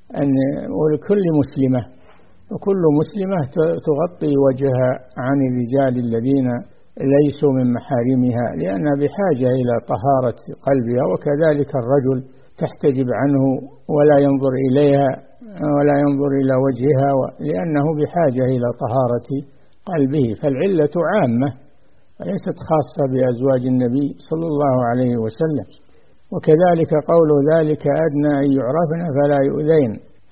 ولكل مسلمة، وكل مسلمة تغطي وجهها عن الرجال الذين ليسوا من محارمها، لأنها بحاجة إلى طهارة قلبها، وكذلك الرجل تحتجب عنه ولا ينظر إليها ولا ينظر إلى وجهها، لأنه بحاجة إلى طهارة قلبه. فالعلة عامة ليست خاصة بأزواج النبي صلى الله عليه وسلم. وكذلك قول ذلك أدنى أن يعرفن فلا يؤذين،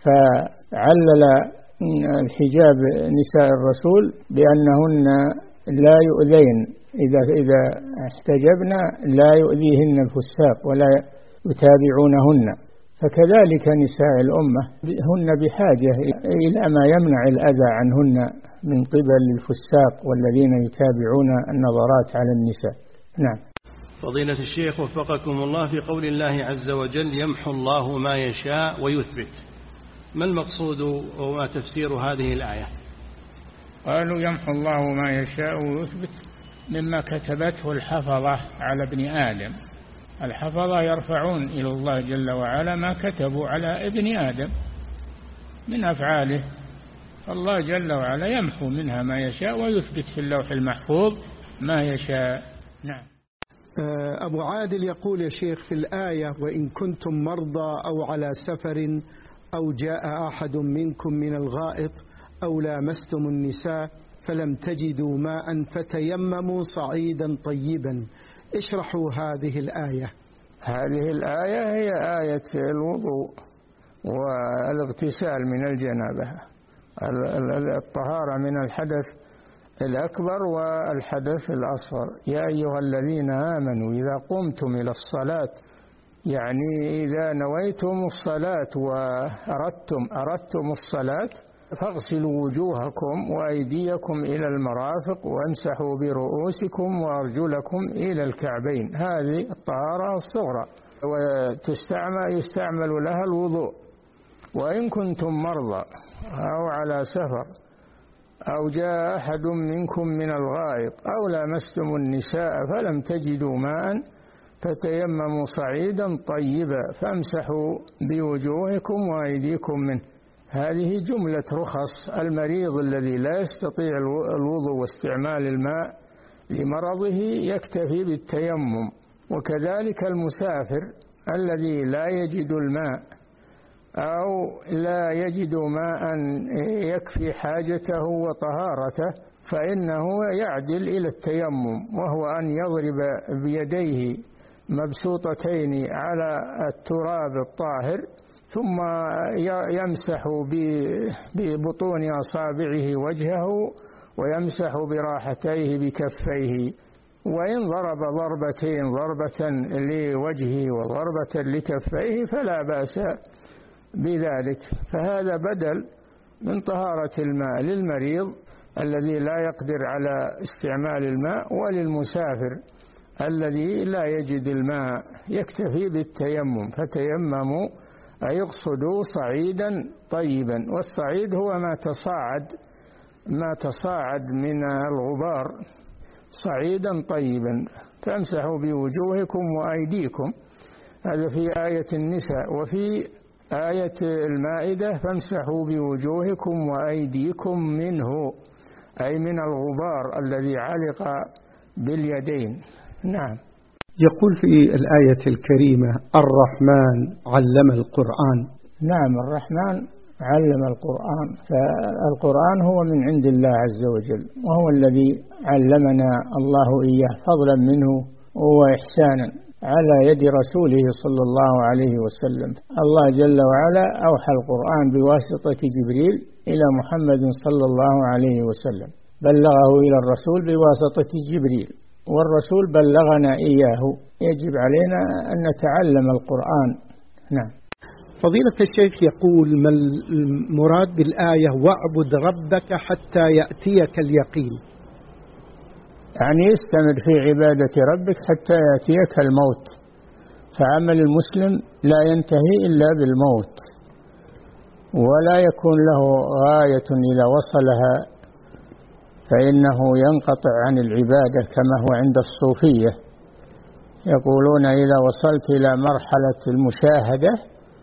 فعلل الحجاب نساء الرسول بأنهن لا يؤذين، إذا احتجبن لا يؤذيهن الفساق ولا يتابعونهن. فكذلك نساء الأمة هن بحاجة إلى ما يمنع الأذى عنهن من قبل الفساق والذين يتابعون النظرات على النساء. نعم. فضيلة الشيخ وفقكم الله، في قول الله عز وجل: يمحو الله ما يشاء ويثبت، ما المقصود وما تفسير هذه الآية؟ قالوا يمحو الله ما يشاء ويثبت مما كتبته الحفظة على ابن آدم. الحفظة يرفعون إلى الله جل وعلا ما كتبوا على ابن آدم من أفعاله، الله جل وعلا يمحو منها ما يشاء ويثبت في اللوح المحفوظ ما يشاء. نعم. أبو عادل يقول: يا شيخ، في الآية: وإن كنتم مرضى أو على سفر أو جاء أحد منكم من الغائط أو لامستم النساء فلم تجدوا ماء فتيمموا صعيدا طيبا، اشرحوا هذه الآية. هذه الآية هي آية الوضوء والاغتسال من الجنابة، الطهارة من الحدث الأكبر والحدث الأصغر. يا أيها الذين آمنوا إذا قمتم إلى الصلاة، يعني إذا نويتم الصلاة وأردتم الصلاة فاغسلوا وجوهكم وأيديكم إلى المرافق وامسحوا برؤوسكم وأرجلكم إلى الكعبين. هذه الطهارة الصغرى، ويستعمل لها الوضوء. وإن كنتم مرضى أو على سفر أو جاء أحد منكم من الغائط أو لامستم النساء فلم تجدوا ماء فتيمموا صعيدا طيبا فامسحوا بوجوهكم وأيديكم منه. هذه جملة رخص المريض الذي لا يستطيع الوضوء واستعمال الماء لمرضه يكتفي بالتيمم، وكذلك المسافر الذي لا يجد الماء أو لا يجد ماء يكفي حاجته وطهارته فإنه يعدل إلى التيمم، وهو أن يضرب بيديه مبسوطتين على التراب الطاهر ثم يمسح ببطون أصابعه وجهه ويمسح براحتيه بكفيه، وإن ضرب ضربتين، ضربة لوجهه وضربة لكفيه فلا بأس بذلك. فهذا بدل من طهارة الماء للمريض الذي لا يقدر على استعمال الماء، وللمسافر الذي لا يجد الماء يكتفي بالتيمم. فتيمموا أي يقصدوا صعيدا طيبا، والصعيد هو ما تصاعد من الغبار صعيدا طيبا. فامسحوا بوجوهكم وأيديكم، هذا في آية النساء. وفي آية المائدة فامسحوا بوجوهكم وأيديكم منه، أي من الغبار الذي علق باليدين. نعم. يقول في الآية الكريمة: الرحمن علم القرآن. نعم، الرحمن علم القرآن، فالقرآن هو من عند الله عز وجل، وهو الذي علمنا الله إياه فضلا منه وإحسانا على يد رسوله صلى الله عليه وسلم. الله جل وعلا أوحى القرآن بواسطة جبريل إلى محمد صلى الله عليه وسلم، بلغه إلى الرسول بواسطة جبريل، والرسول بلغنا إياه. يجب علينا أن نتعلم القرآن. نعم. فضيلة الشيخ يقول: ما المراد بالآية واعبد ربك حتى يأتيك اليقين؟ يعني يستمر في عبادة ربك حتى يأتيك الموت. فعمل المسلم لا ينتهي إلا بالموت، ولا يكون له غاية إذا وصلها فإنه ينقطع عن العبادة، كما هو عند الصوفية يقولون إذا وصلت إلى مرحلة المشاهدة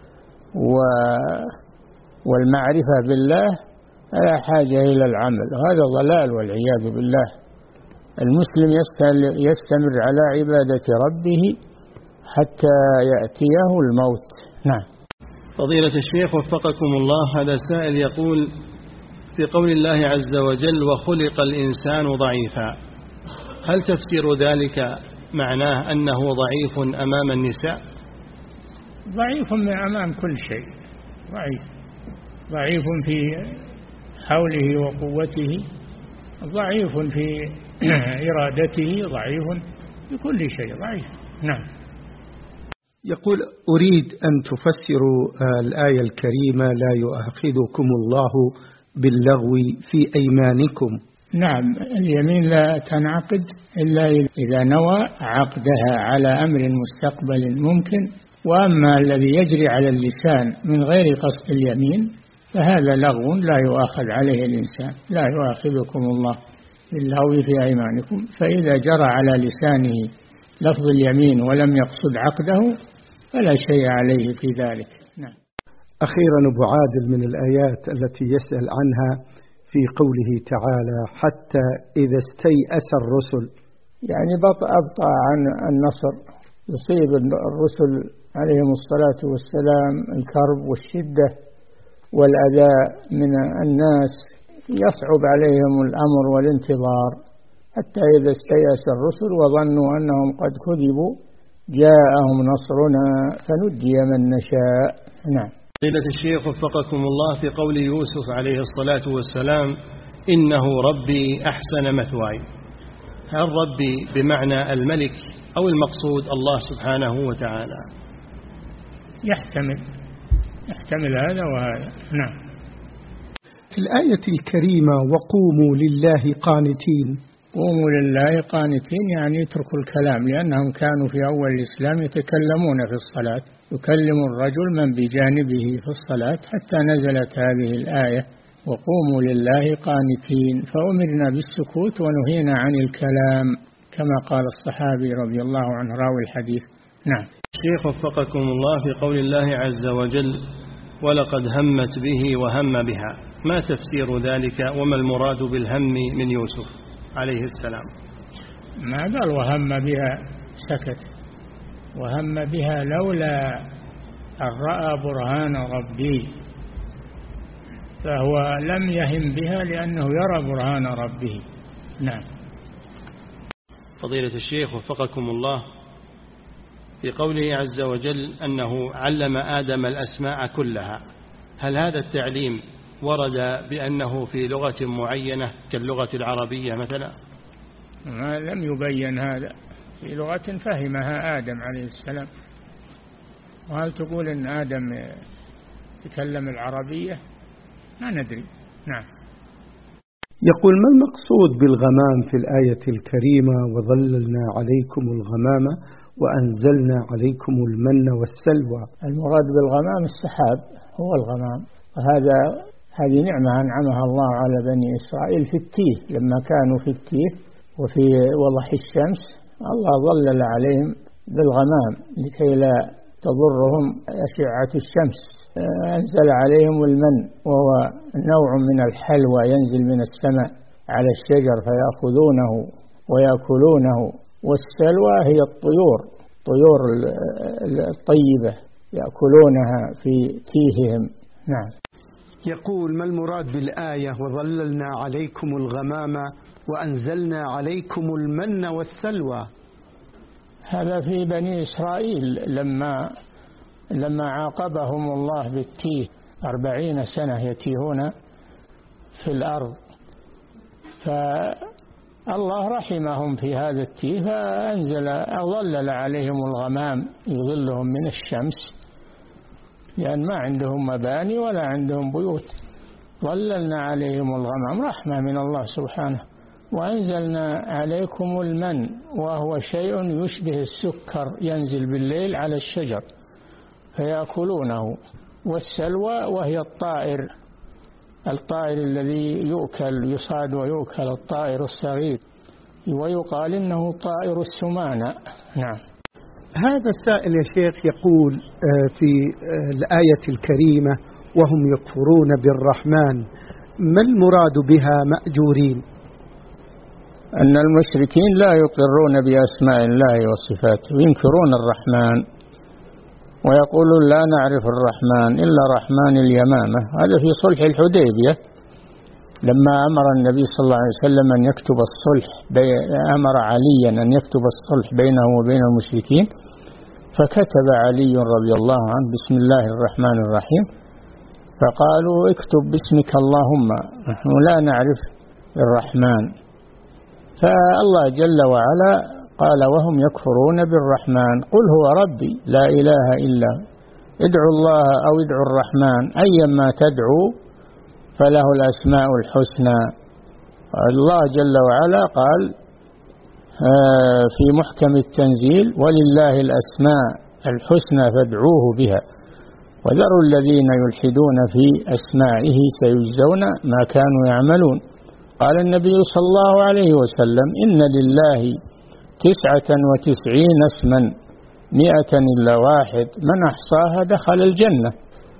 والمعرفة بالله لا حاجة إلى العمل. هذا ضلال والعياذ بالله. المسلم يستمر على عبادة ربه حتى يأتيه الموت. نعم. فضيلة الشيخ وفقكم الله، هذا سائل يقول: في قول الله عز وجل وخلق الإنسان ضعيفا، هل تفسير ذلك معناه أنه ضعيف أمام النساء؟ ضعيف أمام كل شيء، ضعيف في حوله وقوته، ضعيف في إرادته، ضعيف في كل شيء، ضعيف. نعم. يقول: أريد أن تفسروا الآية الكريمة لا يؤاخذكم الله باللغو في أيمانكم. نعم، اليمين لا تنعقد إلا إذا نوى عقدها على أمر مستقبل ممكن، وأما الذي يجري على اللسان من غير قصد اليمين فهذا لغو لا يؤاخذ عليه الإنسان. لا يؤاخذكم الله باللغو في أيمانكم، فإذا جرى على لسانه لفظ اليمين ولم يقصد عقده فلا شيء عليه في ذلك. نعم. أخيرا أبو عادل، من الآيات التي يسأل عنها في قوله تعالى حتى إذا استيأس الرسل، يعني أبطأ عن النصر، يصيب الرسل عليهم الصلاة والسلام الكرب والشدة والأذى من الناس، يصعب عليهم الأمر والانتظار، حتى إذا استيأس الرسل وظنوا أنهم قد كذبوا جاءهم نصرنا فنجي من نشاء. نعم. فضيلة الشيخ وفقكم الله، في قول يوسف عليه الصلاة والسلام إنه ربي أحسن مثواي، هل ربي بمعنى الملك أو المقصود الله سبحانه وتعالى؟ يحتمل هذا وهذا. نعم. في الآية الكريمة وقوموا لله قانتين، قوموا لله قانتين يعني اتركوا الكلام، لأنهم كانوا في أول الإسلام يتكلمون في الصلاة، يكلم الرجل من بجانبه في الصلاة، حتى نزلت هذه الآية وقوموا لله قانتين، فأمرنا بالسكوت ونهينا عن الكلام كما قال الصحابي رضي الله عنه راوي الحديث. نعم. شيخ وفقكم الله، في قول الله عز وجل ولقد همت به وهم بها، ما تفسير ذلك وما المراد بالهم من يوسف عليه السلام؟ ما قال وهم بها سكت، وهم بها لولا أن رأى برهان ربي، فهو لم يهم بها لأنه يرى برهان ربه. نعم. فضيلة الشيخ وفقكم الله، في قوله عز وجل أنه علم آدم الأسماء كلها، هل هذا التعليم ورد بأنه في لغة معينة كاللغة العربية مثلا؟ ما لم يبين هذا، في لغة فهمها آدم عليه السلام. وهل تقول أن آدم تكلم العربية؟ ما ندري. نعم. يقول ما المقصود بالغمام في الآية الكريمة وظللنا عليكم الغمام وأنزلنا عليكم المن والسلوى؟ المراد بالغمام السحاب هو الغمام، هذه نعمة أنعمها الله على بني إسرائيل في التيه، لما كانوا في التيه وفي وضح الشمس الله ظلل عليهم بالغمام لكي لا تضرهم أشعة الشمس. أنزل عليهم المن وهو نوع من الحلوى ينزل من السماء على الشجر فيأخذونه ويأكلونه، والسلوى هي الطيور الطيبة يأكلونها في تيههم. نعم. يقول ما المراد بالآية وظللنا عليكم الغمام وأنزلنا عليكم المن والسلوى؟ هذا في بني إسرائيل لما عاقبهم الله بالتيه 40 سنة يتيهون في الأرض، فالله رحمهم في هذا التيه فظلل عليهم الغمام يظلهم من الشمس، لأن ما عندهم مباني ولا عندهم بيوت، ظللنا عليهم الغمام رحمة من الله سبحانه وأنزلنا عليكم المن وهو شيء يشبه السكر ينزل بالليل على الشجر فيأكلونه، والسلوى وهي الطائر الذي يؤكل يصاد ويؤكل الطائر الصغير، ويقال إنه طائر السمانة. نعم. هذا السائل يا شيخ يقول في الآية الكريمة وهم يكفرون بالرحمن، ما المراد بها مأجورين؟ أن المشركين لا يقرون بأسماء الله وصفاته وينكرون الرحمن، ويقولون لا نعرف الرحمن إلا رحمن اليمامة. هذا في صلح الحديبية لما أمر النبي صلى الله عليه وسلم أن يكتب الصلح، أمر عليا أن يكتب الصلح بينه وبين المشركين، فكتب علي رضي الله عنه بسم الله الرحمن الرحيم، فقالوا اكتب باسمك اللهم، نحن لا نعرف الرحمن. فالله جل وعلا قال وهم يكفرون بالرحمن قل هو ربي لا إله إلا ادعوا الله أو ادعوا الرحمن أيما تدعوا فله الأسماء الحسنى. الله جل وعلا قال في محكم التنزيل ولله الأسماء الحسنى فادعوه بها وذروا الذين يلحدون في أسمائه سيجزون ما كانوا يعملون. قال النبي صلى الله عليه وسلم إن لله 99 اسما 100 إلا واحد من أحصاها دخل الجنة.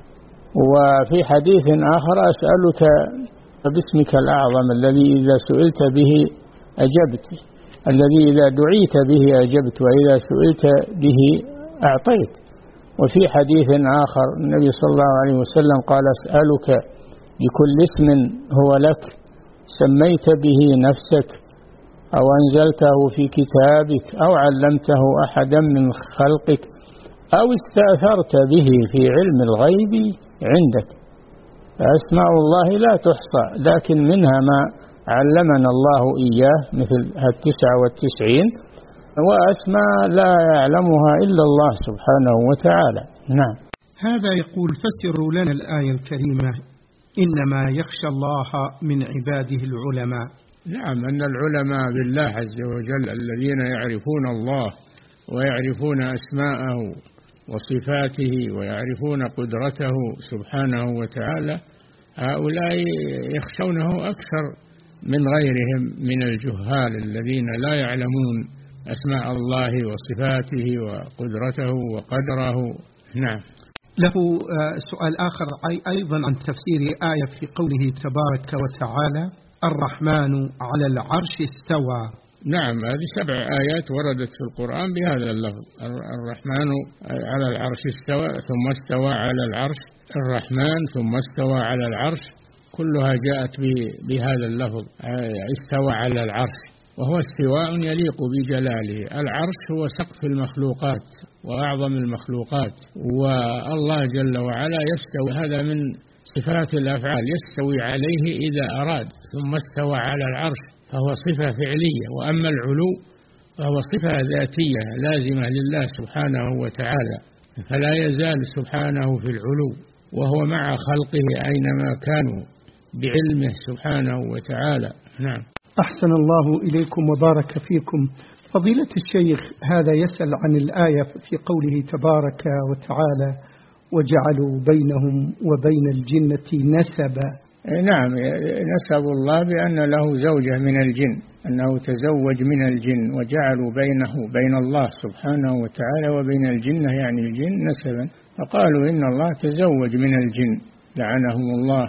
وفي حديث آخر أسألك باسمك الأعظم الذي إذا سئلت به أجبت، الذي إذا دعيت به أجبت، وإذا سئلت به أعطيت. وفي حديث آخر النبي صلى الله عليه وسلم قال أسألك بكل اسم هو لك سميت به نفسك أو أنزلته في كتابك أو علمته أحدا من خلقك أو استأثرت به في علم الغيب عندك. فأسماء الله لا تحصى، لكن منها ما علمنا الله إياه مثل 99 وأسماء لا يعلمها إلا الله سبحانه وتعالى. نعم. هذا يقول فسروا لنا الآية الكريمة إنما يخشى الله من عباده العلماء. نعم، أن العلماء بالله عز وجل الذين يعرفون الله ويعرفون أسماءه وصفاته ويعرفون قدرته سبحانه وتعالى، هؤلاء يخشونه أكثر من غيرهم من الجهال الذين لا يعلمون أسماء الله وصفاته وقدرته وقدره. نعم. له سؤال آخر أيضا عن تفسير آية في قوله تبارك وتعالى الرحمن على العرش استوى. نعم، هذه 7 آيات وردت في القرآن بهذا اللفظ، الرحمن على العرش استوى ثم استوى على العرش، الرحمن ثم استوى على العرش، كلها جاءت بهذا اللفظ استوى على العرش، وهو استواء يليق بجلاله. العرش هو سقف المخلوقات وأعظم المخلوقات، والله جل وعلا يستوي، هذا من صفات الأفعال، يستوي عليه إذا أراد. ثم استوى على العرش فهو صفة فعلية، وأما العلو فهو صفة ذاتية لازمة لله سبحانه وتعالى، فلا يزال سبحانه في العلو وهو مع خلقه أينما كانوا بعلمه سبحانه وتعالى. نعم. أحسن الله إليكم وبارك فيكم. فضيلة الشيخ، هذا يسأل عن الآية في قوله تبارك وتعالى وجعلوا بينهم وبين الجنة نسبا. نعم، نسب الله بأن له زوجة من الجن، أنه تزوج من الجن، وجعلوا بينه بين الله سبحانه وتعالى وبين الجنة يعني الجن نسبا، فقالوا إن الله تزوج من الجن لعنهم الله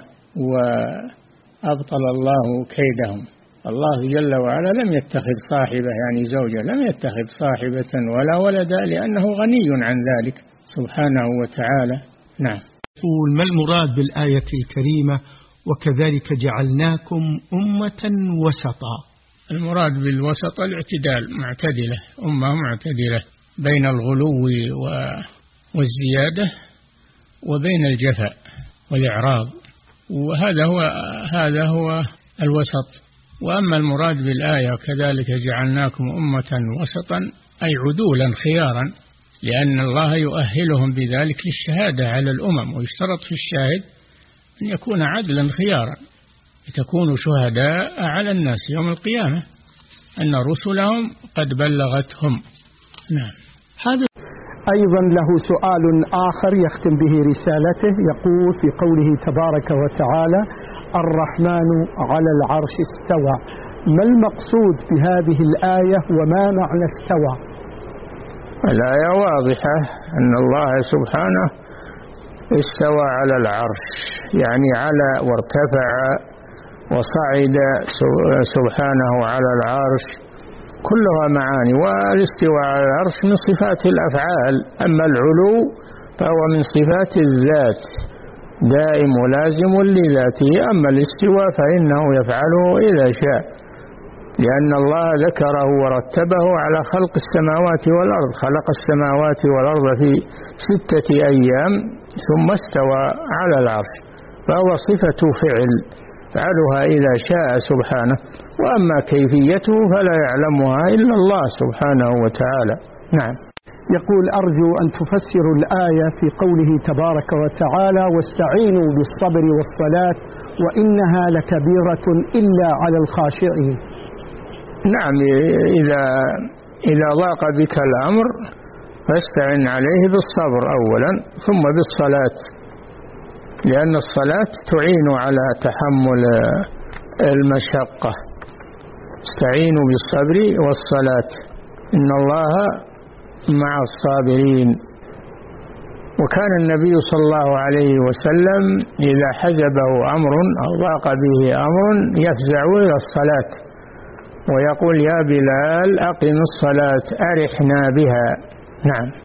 وأبطل الله كيدهم. الله جل وعلا لم يتخذ صاحبة يعني زوجة، لم يتخذ صاحبة ولا ولدا لأنه غني عن ذلك سبحانه وتعالى. نعم. قول ما المراد بالآية الكريمة وكذلك جعلناكم أمة وسطا؟ المراد بالوسط الاعتدال، معتدلة، أمة معتدلة بين الغلو والزيادة وبين الجفاء والإعراض، وهذا هو الوسط. وأما المراد بالآية كذلك جعلناكم أمة وسطا أي عدولا خيارا، لأن الله يؤهلهم بذلك للشهادة على الأمم، ويشترط في الشاهد أن يكون عدلا خيارا، لتكونوا شهداء على الناس يوم القيامة أن رسلهم قد بلغتهم. نعم. هذا أيضا له سؤال آخر يختم به رسالته، يقول في قوله تبارك وتعالى الرحمن على العرش استوى، ما المقصود بهذه الآية وما معنى استوى؟ الآية واضحة أن الله سبحانه استوى على العرش، يعني على وارتفع وصعد سبحانه على العرش، كلها معاني. والاستواء على العرش من صفات الأفعال، أما العلو فهو من صفات الذات دائم ولازم لذاته، أما الاستواء فإنه يفعله إذا شاء، لأن الله ذكره ورتبه على خلق السماوات والأرض، خلق السماوات والأرض في 6 أيام ثم استوى على العرش، فهو صفة فعل فعلها إذا شاء سبحانه، وأما كيفيته فلا يعلمها إلا الله سبحانه وتعالى. نعم. يقول أرجو أن تفسروا الآية في قوله تبارك وتعالى واستعينوا بالصبر والصلاة وإنها لكبيرة إلا على الخاشعين. نعم، إذا ضاق بك الأمر فاستعن عليه بالصبر أولا ثم بالصلاة، لأن الصلاة تعين على تحمل المشقة. استعينوا بالصبر والصلاة إن الله مع الصابرين. وكان النبي صلى الله عليه وسلم إذا حزبه أمر أو ضاق به أمر يفزع إلى الصلاة ويقول يا بلال أقم الصلاة أرحنا بها. نعم.